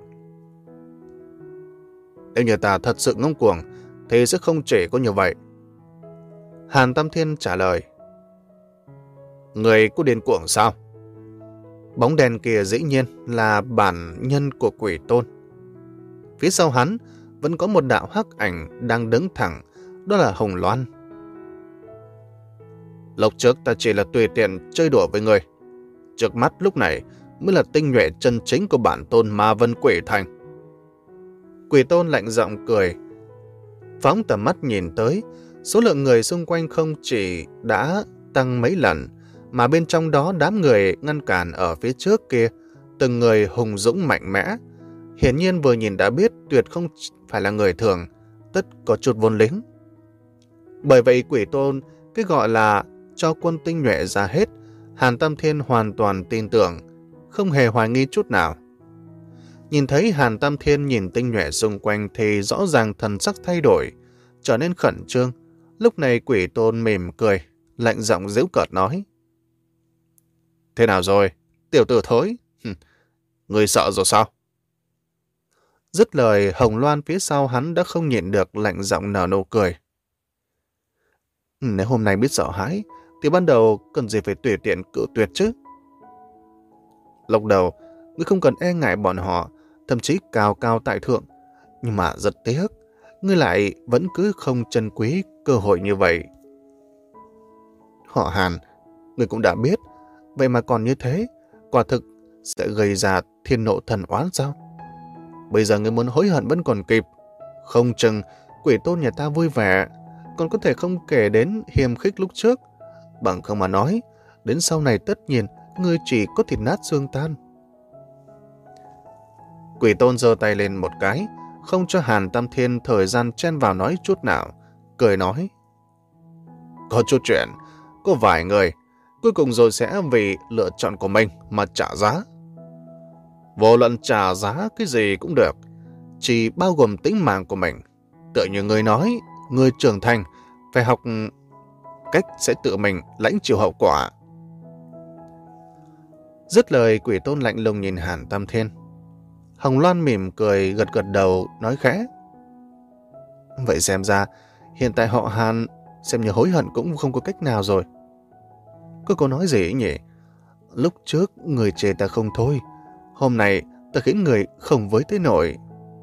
Nếu như ta thật sự ngông cuồng, thì sẽ không chỉ có như vậy. Hàn Tam Thiên trả lời. Người có điên cuồng sao? Bóng đèn kia dĩ nhiên là bản nhân của Quỷ Tôn. Phía sau hắn vẫn có một đạo hắc ảnh đang đứng thẳng, đó là Hồng Loan. Lúc trước ta chỉ là tùy tiện chơi đùa với người. Trước mắt lúc này mới là tinh nhuệ chân chính của bản tôn Ma Vân Quỷ Thành. Quỷ Tôn lạnh giọng cười, phóng tầm mắt nhìn tới, số lượng người xung quanh không chỉ đã tăng mấy lần, mà bên trong đó đám người ngăn cản ở phía trước kia, từng người hùng dũng mạnh mẽ. Hiển nhiên vừa nhìn đã biết tuyệt không phải là người thường, tất có chút vốn lính. Bởi vậy Quỷ Tôn cái gọi là cho quân tinh nhuệ ra hết, Hàn Tam Thiên hoàn toàn tin tưởng, không hề hoài nghi chút nào. Nhìn thấy Hàn Tam Thiên nhìn tinh nhuệ xung quanh thì rõ ràng thần sắc thay đổi, trở nên khẩn trương. Lúc này Quỷ Tôn mỉm cười, lạnh giọng giễu cợt nói. Thế nào rồi, tiểu tử thối? Người sợ rồi sao? Dứt lời, Hồng Loan phía sau hắn đã không nhịn được lạnh giọng nở nụ cười. Nếu hôm nay biết sợ hãi, thì ban đầu cần gì phải tùy tiện cự tuyệt chứ? Lúc đầu, ngươi không cần e ngại bọn họ, thậm chí cao cao tại thượng. Nhưng mà rất tiếc, ngươi lại vẫn cứ không trân quý cơ hội như vậy. Họ Hàn, ngươi cũng đã biết, vậy mà còn như thế, quả thực sẽ gây ra thiên nộ thần oán sao? Bây giờ ngươi muốn hối hận vẫn còn kịp. Không chừng Quỷ Tôn nhà ta vui vẻ, còn có thể không kể đến hiềm khích lúc trước. Bằng không mà nói, đến sau này tất nhiên ngươi chỉ có thịt nát xương tan. Quỷ Tôn giơ tay lên một cái, không cho Hàn Tam Thiên thời gian chen vào nói chút nào, cười nói. Có chút chuyện, có vài người, cuối cùng rồi sẽ vì lựa chọn của mình mà trả giá. Vô luận trả giá cái gì cũng được, chỉ bao gồm tính mạng của mình. Tựa như người nói, người trưởng thành phải học cách sẽ tự mình lãnh chịu hậu quả. Dứt lời, Quỷ Tôn lạnh lùng nhìn Hàn Tam Thiên. Hồng Loan mỉm cười gật gật đầu nói khẽ. Vậy xem ra hiện tại họ Hàn xem như hối hận cũng không có cách nào rồi. Cô có nói gì ấy nhỉ? Lúc trước người chê ta không thôi, hôm nay ta khiến người không với tới nổi.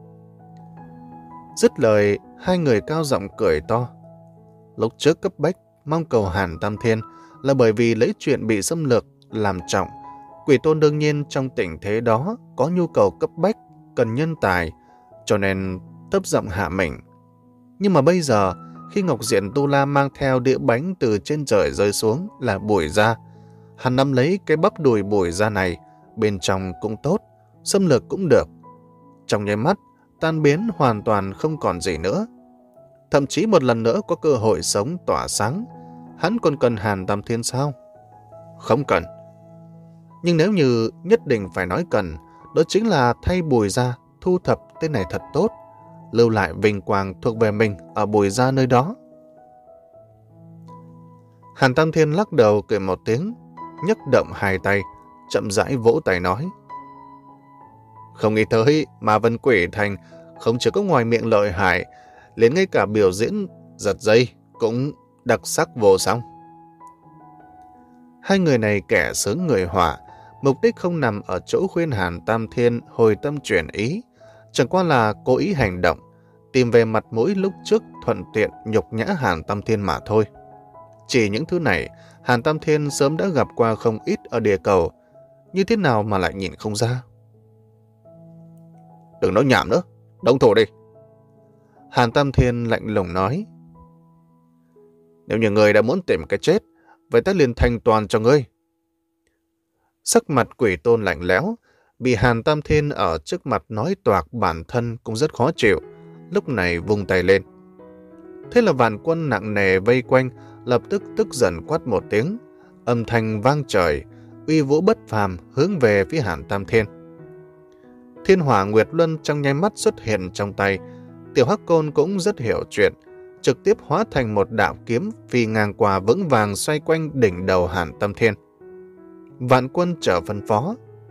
Dứt lời, hai người cao giọng cười to. Lúc trước cấp bách mong cầu Hàn Tam Thiên là bởi vì lấy chuyện bị xâm lược làm trọng. Quỷ Tôn đương nhiên trong tình thế đó có nhu cầu cấp bách, cần nhân tài, cho nên thấp giọng hạ mình. Nhưng mà bây giờ, khi Ngọc Diện Tu La mang theo đĩa bánh từ trên trời rơi xuống là Bùi Gia. Hắn nắm lấy cái bắp đùi Bùi Gia này, bên trong cũng tốt, xâm lược cũng được. Trong nháy mắt, tan biến hoàn toàn không còn gì nữa. Thậm chí một lần nữa có cơ hội sống tỏa sáng, hắn còn cần Hàn Tam Thiên sao? Không cần. Nhưng nếu như nhất định phải nói cần, đó chính là thay Bùi Gia thu thập tên này thật tốt, lưu lại vinh quang thuộc về mình ở Bùi Gia nơi đó. Hàn Tam Thiên lắc đầu cười một tiếng, nhấc động hai tay, chậm rãi vỗ tay nói. Không nghĩ tới mà Vân Quỷ Thành không chỉ có ngoài miệng lợi hại, liền ngay cả biểu diễn giật dây cũng đặc sắc vô song. Hai người này kẻ sướng người họa, mục đích không nằm ở chỗ khuyên Hàn Tam Thiên hồi tâm chuyển ý, chẳng qua là cố ý hành động, tìm về mặt mũi lúc trước thuận tiện nhục nhã Hàn Tam Thiên mà thôi. Chỉ những thứ này, Hàn Tam Thiên sớm đã gặp qua không ít ở địa cầu, như thế nào mà lại nhìn không ra. Đừng nói nhảm nữa, động thủ đi. Hàn Tam Thiên lạnh lùng nói. Nếu như ngươi đã muốn tìm cái chết, vậy ta liền thành toàn cho ngươi. Sắc mặt Quỷ Tôn lạnh lẽo, bị Hàn Tam Thiên ở trước mặt nói toạc bản thân cũng rất khó chịu, lúc này vung tay lên. Thế là vạn quân nặng nề vây quanh, lập tức tức giận quát một tiếng, âm thanh vang trời, uy vũ bất phàm hướng về phía Hàn Tam Thiên. Thiên Hỏa Nguyệt Luân trong nháy mắt xuất hiện trong tay, Tiểu Hắc Côn cũng rất hiểu chuyện, trực tiếp hóa thành một đạo kiếm phi ngang qua vững vàng xoay quanh đỉnh đầu Hàn Tam Thiên. Vạn quân trở phân phó.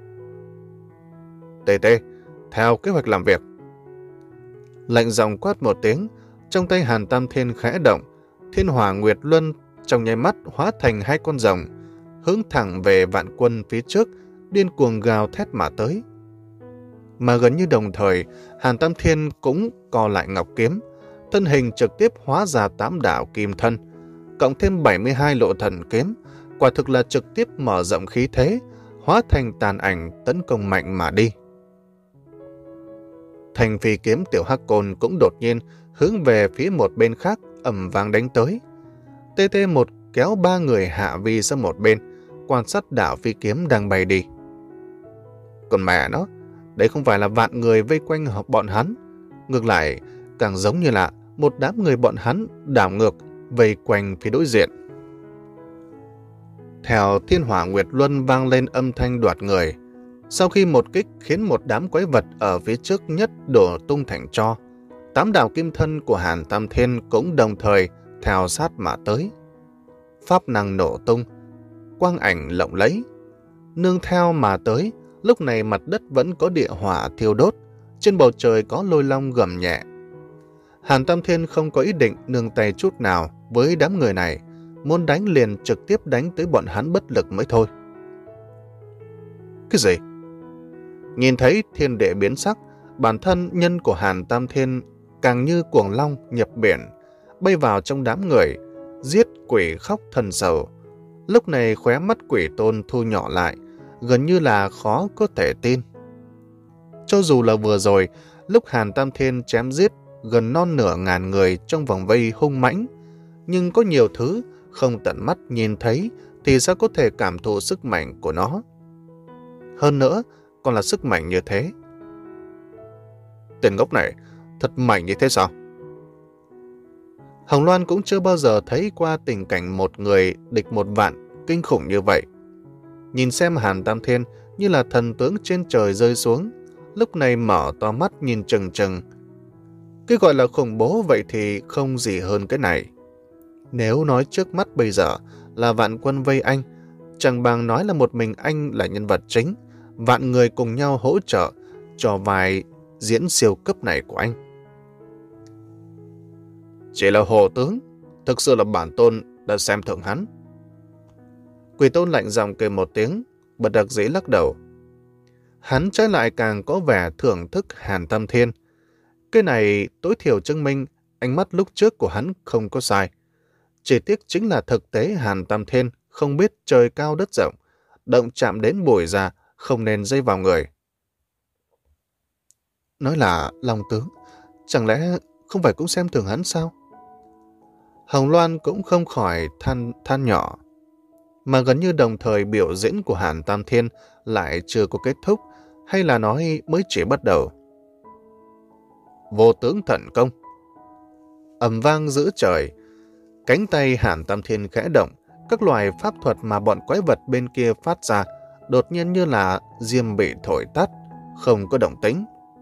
Tê tê, theo kế hoạch làm việc. Lạnh giọng quát một tiếng, trong tay Hàn Tam Thiên khẽ động, Thiên Hỏa Nguyệt Luân trong nháy mắt hóa thành hai con rồng, hướng thẳng về vạn quân phía trước, điên cuồng gào thét mà tới. Mà gần như đồng thời, Hàn Tam Thiên cũng co lại ngọc kiếm, thân hình trực tiếp hóa ra tám đạo kim thân, cộng thêm bảy mươi hai lộ thần kiếm, quả thực là trực tiếp mở rộng khí thế, hóa thành tàn ảnh tấn công mạnh mà đi. Thành phi kiếm Tiểu Hắc Côn cũng đột nhiên hướng về phía một bên khác ầm vang đánh tới. tê tê một kéo ba người hạ vi sang một bên, quan sát đạo phi kiếm đang bay đi. Còn mẹ nó, đấy không phải là vạn người vây quanh bọn hắn, ngược lại càng giống như là một đám người bọn hắn đảo ngược vây quanh phía đối diện. Theo Thiên Hỏa Nguyệt Luân vang lên âm thanh đoạt người, sau khi một kích khiến một đám quái vật ở phía trước nhất đổ tung thành tro, tám đạo kim thân của Hàn Tam Thiên cũng đồng thời theo sát mà tới. Pháp năng nổ tung, quang ảnh lộng lẫy, nương theo mà tới. Lúc này mặt đất vẫn có địa hỏa thiêu đốt, trên bầu trời có lôi long gầm nhẹ. Hàn Tam Thiên không có ý định nương tay chút nào với đám người này, muốn đánh liền trực tiếp đánh tới bọn hắn bất lực mới thôi. Cái gì? Nhìn thấy thiên địa biến sắc, bản thân nhân của Hàn Tam Thiên càng như cuồng long nhập biển, bay vào trong đám người, giết quỷ khóc thần sầu. Lúc này khóe mắt Quỷ Tôn thu nhỏ lại, gần như là khó có thể tin. Cho dù là vừa rồi, lúc Hàn Tam Thiên chém giết gần non nửa ngàn người trong vòng vây hung mãnh, nhưng có nhiều thứ không tận mắt nhìn thấy thì sao có thể cảm thụ sức mạnh của nó. Hơn nữa, còn là sức mạnh như thế. Tên ngốc này, thật mạnh như thế sao? Hồng Loan cũng chưa bao giờ thấy qua tình cảnh một người địch một vạn kinh khủng như vậy. Nhìn xem Hàn Tam Thiên như là thần tướng trên trời rơi xuống, lúc này mở to mắt nhìn chừng chừng. Cái gọi là khủng bố vậy thì không gì hơn cái này. Nếu nói trước mắt bây giờ là vạn quân vây anh, chẳng bằng nói là một mình anh là nhân vật chính, vạn người cùng nhau hỗ trợ cho vài diễn siêu cấp này của anh. Chỉ là hồ tướng, thực sự là bản tôn đã xem thường hắn. Quỷ Tôn lạnh giọng cười một tiếng, bật đặc dĩ lắc đầu. Hắn trái lại càng có vẻ thưởng thức Hàn Tam Thiên. Cái này tối thiểu chứng minh ánh mắt lúc trước của hắn không có sai. Chỉ tiếc chính là thực tế Hàn Tam Thiên không biết trời cao đất rộng, động chạm đến Bùi Gia không nên dây vào người. Nói là Long tướng, chẳng lẽ không phải cũng xem thường hắn sao? Hồng Loan cũng không khỏi than, than nhỏ. Mà gần như đồng thời biểu diễn của Hàn Tam Thiên lại chưa có kết thúc, hay là nói mới chỉ bắt đầu. Vô tướng thần công. Ầm vang giữa trời, cánh tay Hàn Tam Thiên khẽ động, các loài pháp thuật mà bọn quái vật bên kia phát ra đột nhiên như là diêm bị thổi tắt, không có động tĩnh.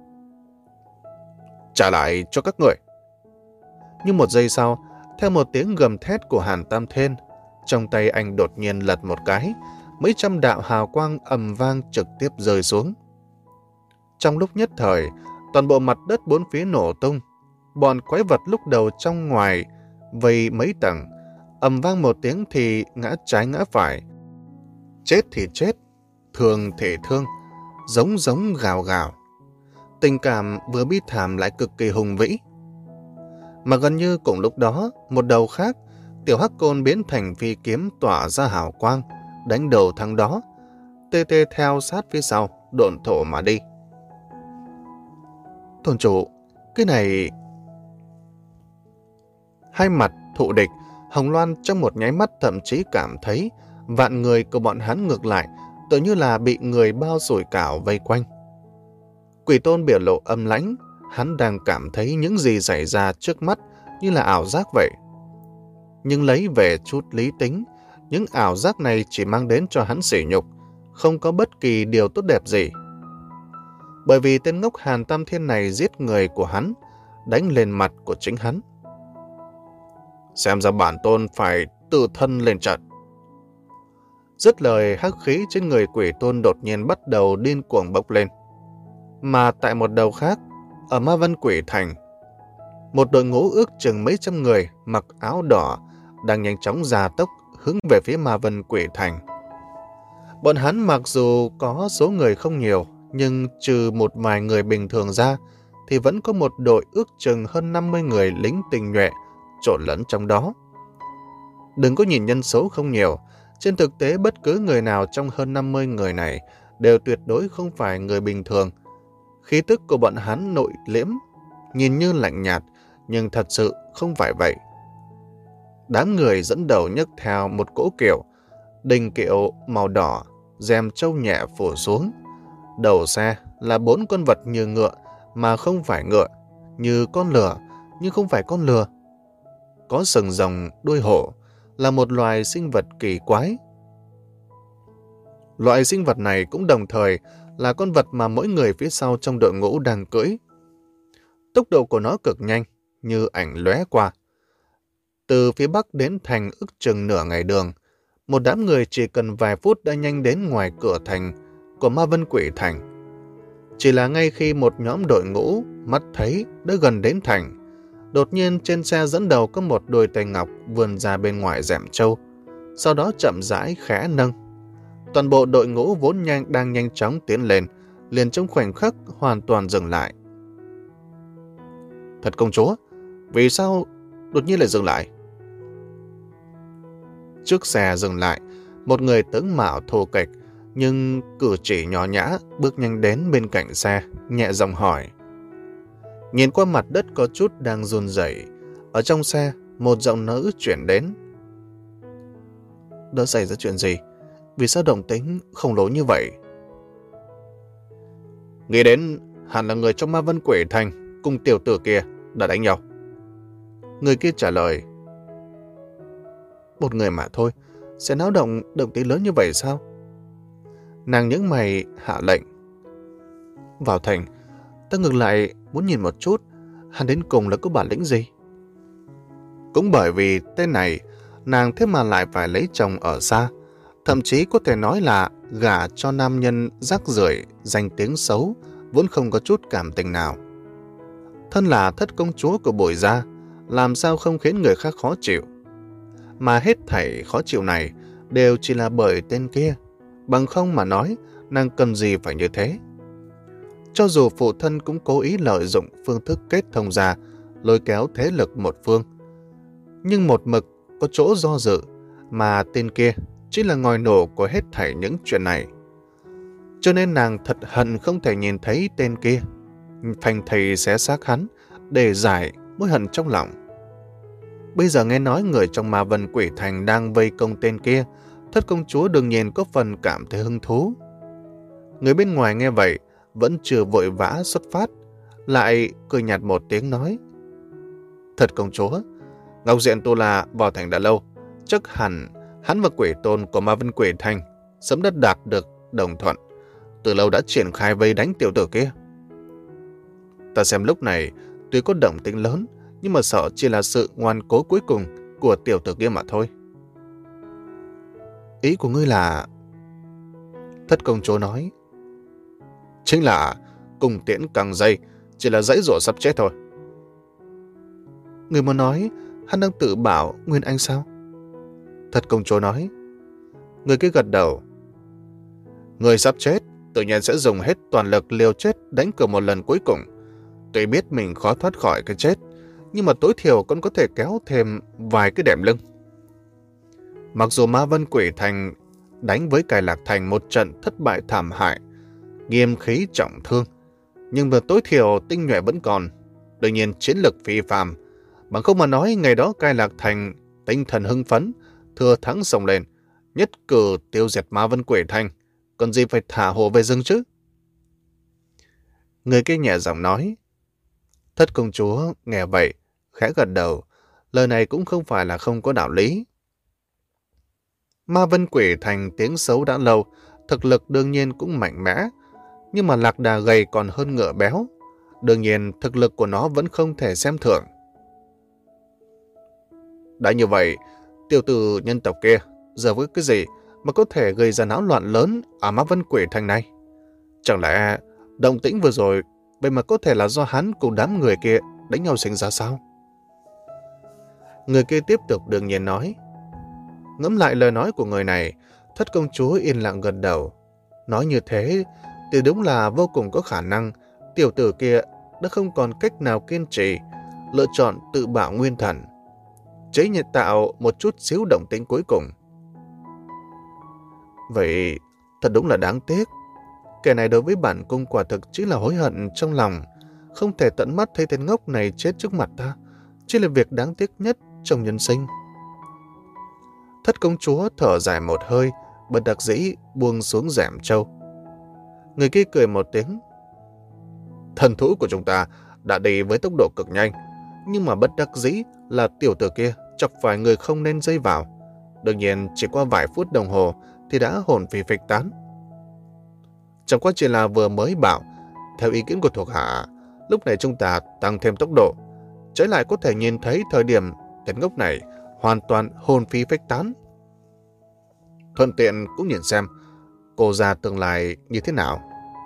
Trả lại cho các người. Nhưng một giây sau, theo một tiếng gầm thét của Hàn Tam Thiên, trong tay anh đột nhiên lật một cái, mấy trăm đạo hào quang ầm vang trực tiếp rơi xuống. Trong lúc nhất thời, toàn bộ mặt đất bốn phía nổ tung, bọn quái vật lúc đầu trong ngoài vây mấy tầng, ầm vang một tiếng thì ngã trái ngã phải, chết thì chết, thương thì thương, giống giống gào gào. Tình cảm vừa bi thảm lại cực kỳ hùng vĩ. Mà gần như cùng lúc đó, một đầu khác, tiểu hắc côn biến thành phi kiếm tỏa ra hào quang, đánh đầu thằng đó, tê tê theo sát phía sau, độn thổ mà đi. Tôn chủ, cái này... Hai mặt thụ địch, Hồng Loan trong một nháy mắt thậm chí cảm thấy vạn người của bọn hắn ngược lại, tự như là bị người bao sủi cảo vây quanh. Quỷ Tôn biểu lộ âm lãnh, hắn đang cảm thấy những gì xảy ra trước mắt như là ảo giác vậy. Nhưng lấy về chút lý tính, những ảo giác này chỉ mang đến cho hắn sỉ nhục, không có bất kỳ điều tốt đẹp gì. Bởi vì tên ngốc Hàn Tam Thiên này giết người của hắn, đánh lên mặt của chính hắn. Xem ra bản tôn phải tự thân lên trận. Dứt lời, hắc khí trên người Quỷ Tôn đột nhiên bắt đầu điên cuồng bốc lên. Mà tại một đầu khác, ở Ma Vân Quỷ Thành, một đội ngũ ước chừng mấy trăm người mặc áo đỏ đang nhanh chóng gia tốc hướng về phía Ma Vân Quỷ Thành. Bọn hắn mặc dù có số người không nhiều, nhưng trừ một vài người bình thường ra, thì vẫn có một đội ước chừng hơn năm mươi người lính tinh nhuệ trộn lẫn trong đó. Đừng có nhìn nhân số không nhiều, trên thực tế bất cứ người nào trong hơn năm mươi người này đều tuyệt đối không phải người bình thường. Khí tức của bọn hắn nội liễm, nhìn như lạnh nhạt, nhưng thật sự không phải vậy. Đám người dẫn đầu nhấc theo một cỗ kiệu, đình kiệu màu đỏ, rèm trâu nhẹ phủ xuống. Đầu xe là bốn con vật như ngựa mà không phải ngựa, như con lừa nhưng không phải con lừa. Có sừng rồng, đuôi hổ, là một loài sinh vật kỳ quái. Loại sinh vật này cũng đồng thời là con vật mà mỗi người phía sau trong đội ngũ đang cưỡi. Tốc độ của nó cực nhanh, như ảnh lóe qua. Từ phía bắc đến thành ước chừng nửa ngày đường, một đám người chỉ cần vài phút đã nhanh đến ngoài cửa thành của Ma Vân Quỷ Thành. Chỉ là ngay khi một nhóm đội ngũ mắt thấy đã gần đến thành, đột nhiên trên xe dẫn đầu có một đôi tay ngọc vươn ra bên ngoài rèm trâu, sau đó chậm rãi khẽ nâng. Toàn bộ đội ngũ vốn nhanh đang nhanh chóng tiến lên, liền trong khoảnh khắc hoàn toàn dừng lại. Thật công chúa, vì sao đột nhiên lại dừng lại? Trước xe dừng lại, một người tướng mạo thô kệch nhưng cử chỉ nhỏ nhã bước nhanh đến bên cạnh xe, nhẹ giọng hỏi. Nhìn qua mặt đất có chút đang run rẩy, ở trong xe một giọng nữ chuyển đến. Đã xảy ra chuyện gì? Vì sao động tĩnh khổng lồ như vậy? Nghĩ đến hẳn là người trong Ma Vân Quỷ Thành cùng tiểu tử kia đã đánh nhau. Người kia trả lời. Một người mà thôi, sẽ náo động động tĩnh lớn như vậy sao? Nàng nhướng mày hạ lệnh. Vào thành, ta ngược lại muốn nhìn một chút, hắn đến cùng là có bản lĩnh gì? Cũng bởi vì tên này, nàng thế mà lại phải lấy chồng ở xa, thậm chí có thể nói là gả cho nam nhân rác rưởi, danh tiếng xấu, vốn không có chút cảm tình nào. Thân là thất công chúa của Bồi Gia, làm sao không khiến người khác khó chịu? Mà hết thảy khó chịu này đều chỉ là bởi tên kia, bằng không mà nói, nàng cần gì phải như thế? Cho dù phụ thân cũng cố ý lợi dụng phương thức kết thông gia, lôi kéo thế lực một phương, nhưng một mực có chỗ do dự, mà tên kia chỉ là ngòi nổ của hết thảy những chuyện này. Cho nên nàng thật hận không thể nhìn thấy tên kia, phanh thầy xé xác hắn để giải mối hận trong lòng. Bây giờ nghe nói người trong Ma Vân Quỷ Thành đang vây công tên kia, Thất công chúa đương nhiên có phần cảm thấy hứng thú. Người bên ngoài nghe vậy, vẫn chưa vội vã xuất phát, lại cười nhạt một tiếng nói: Thất công chúa, Ngọc Diện Tu La vào thành đã lâu, chắc hẳn hắn và quỷ tôn của Ma Vân Quỷ Thành sớm đã đạt được đồng thuận, từ lâu đã triển khai vây đánh tiểu tử kia. Ta xem lúc này tuy có động tĩnh lớn, nhưng mà sợ chỉ là sự ngoan cố cuối cùng của tiểu tử kia mà thôi. Ý của ngươi là... Thất công chúa nói: Chính là cùng tiễn càng dây, chỉ là dãy rủa sắp chết thôi. Người muốn nói hắn đang tự bảo Nguyên Anh sao? Thất công chúa nói. Người kia gật đầu. Người sắp chết tự nhiên sẽ dùng hết toàn lực liều chết đánh cược một lần cuối cùng. Tuy biết mình khó thoát khỏi cái chết, nhưng mà tối thiểu cũng có thể kéo thêm vài cái đệm lưng. Mặc dù Ma Vân Quỷ Thành đánh với Cài Lạc Thành một trận thất bại thảm hại, nghiêm khí trọng thương, nhưng mà tối thiểu tinh nhuệ vẫn còn, đương nhiên chiến lực phi phàm. Bằng không mà nói, ngày đó Cai Lạc Thành tinh thần hưng phấn, thừa thắng xông lên, nhất cử tiêu diệt Ma Vân Quỷ Thành, còn gì phải thả hổ về rừng chứ? Người kia nhẹ giọng nói. Thất công chúa nghe vậy, khẽ gật đầu, lời này cũng không phải là không có đạo lý. Ma Vân Quỷ Thành tiếng xấu đã lâu, thực lực đương nhiên cũng mạnh mẽ, nhưng mà lạc đà gầy còn hơn ngựa béo, đương nhiên thực lực của nó vẫn không thể xem thường. Đã như vậy, tiểu tử nhân tộc kia giờ với cái gì mà có thể gây ra náo loạn lớn ở Ma Vân Quỷ Thành này? Chẳng lẽ động tĩnh vừa rồi vậy mà có thể là do hắn cùng đám người kia đánh nhau sinh ra sao? Người kia tiếp tục đương nhiên nói. Ngẫm lại lời nói của người này, Thất công chúa yên lặng gật đầu. Nói như thế thì đúng là vô cùng có khả năng tiểu tử kia đã không còn cách nào kiên trì, lựa chọn tự bạo nguyên thần, chế nhiệt tạo một chút xíu động tĩnh cuối cùng. Vậy thật đúng là đáng tiếc. Kẻ này đối với bản cung quả thực chỉ là hối hận trong lòng, không thể tận mắt thấy tên ngốc này chết trước mặt ta, chỉ là việc đáng tiếc nhất trong nhân sinh. Thất công chúa thở dài một hơi, bất đắc dĩ buông xuống rèm trâu. Người kia cười một tiếng. Thần thú của chúng ta đã đi với tốc độ cực nhanh, nhưng mà bất đắc dĩ là tiểu tử kia chọc phải người không nên dây vào. Đương nhiên chỉ qua vài phút đồng hồ thì đã hồn phi phịch tán. Chẳng qua chỉ là vừa mới bảo, theo ý kiến của thuộc hạ, lúc này chúng ta tăng thêm tốc độ, trái lại có thể nhìn thấy thời điểm tên ngốc này hoàn toàn hồn phi phách tán. Thuận tiện cũng nhìn xem cô ra tương lai như thế nào.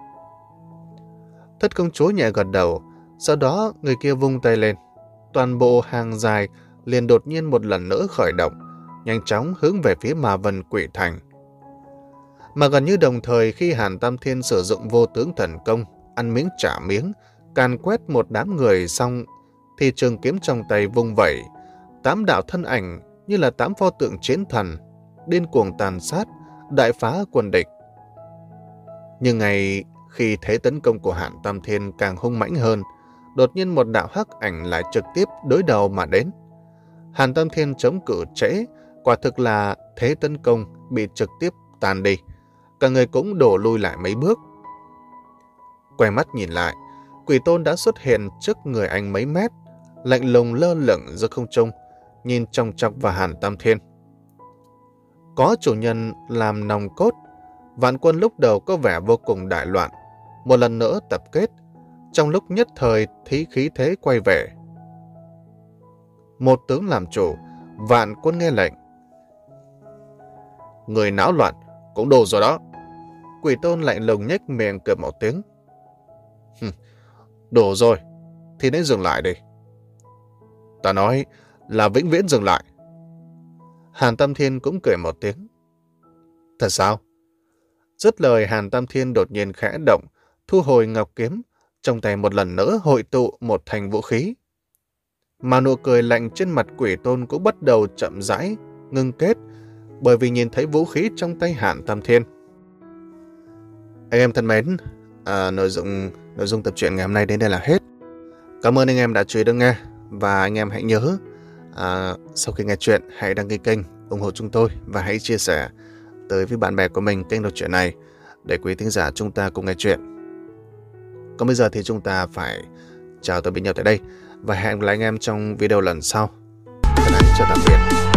Thất công chúa nhẹ gật đầu, sau đó người kia vung tay lên. Toàn bộ hàng dài liền đột nhiên một lần nữa khởi động, nhanh chóng hướng về phía Ma Vân Quỷ Thành. Mà gần như đồng thời khi Hàn Tam Thiên sử dụng vô tướng thần công, ăn miếng trả miếng, càn quét một đám người xong, thì trường kiếm trong tay vung vẩy, tám đạo thân ảnh như là tám pho tượng chiến thần, điên cuồng tàn sát, đại phá quân địch. Nhưng ngày khi thế tấn công của Hàn Tam Thiên càng hung mãnh hơn, đột nhiên một đạo hắc ảnh lại trực tiếp đối đầu mà đến. Hàn Tam Thiên chống cự trễ, quả thực là thế tấn công bị trực tiếp tan đi. Cả người cũng đổ lui lại mấy bước. Quay mắt nhìn lại, Quỷ Tôn đã xuất hiện trước người anh mấy mét, lạnh lùng lơ lửng giữa không trung, nhìn chòng chọc vào Hàn Tam Thiên. Có chủ nhân làm nòng cốt, vạn quân lúc đầu có vẻ vô cùng đại loạn, một lần nữa tập kết, trong lúc nhất thời thí khí thế quay về. Một tướng làm chủ, vạn quân nghe lệnh. Người náo loạn cũng đồ rồi đó. Quỷ Tôn lạnh lùng nhếch miệng cười một tiếng. Đổ rồi thì nên dừng lại đi. Ta nói là vĩnh viễn dừng lại. Hàn Tam Thiên cũng cười một tiếng. Thật sao? Dứt lời, Hàn Tam Thiên đột nhiên khẽ động, thu hồi ngọc kiếm, trong tay một lần nữa hội tụ một thành vũ khí. Mà nụ cười lạnh trên mặt Quỷ Tôn cũng bắt đầu chậm rãi, ngưng kết, bởi vì nhìn thấy vũ khí trong tay Hàn Tam Thiên. Anh em thân mến, à, nội dung nội dung tập truyện ngày hôm nay đến đây là hết. Cảm ơn anh em đã chú ý đón nghe, và anh em hãy nhớ À, sau khi nghe chuyện, hãy đăng ký kênh, ủng hộ chúng tôi và hãy chia sẻ tới với bạn bè của mình kênh đọc truyện này để quý thính giả chúng ta cùng nghe chuyện. Còn bây giờ thì chúng ta phải chào tạm biệt nhau tại đây và hẹn gặp lại anh em trong video lần sau. Thân ái chào tạm biệt.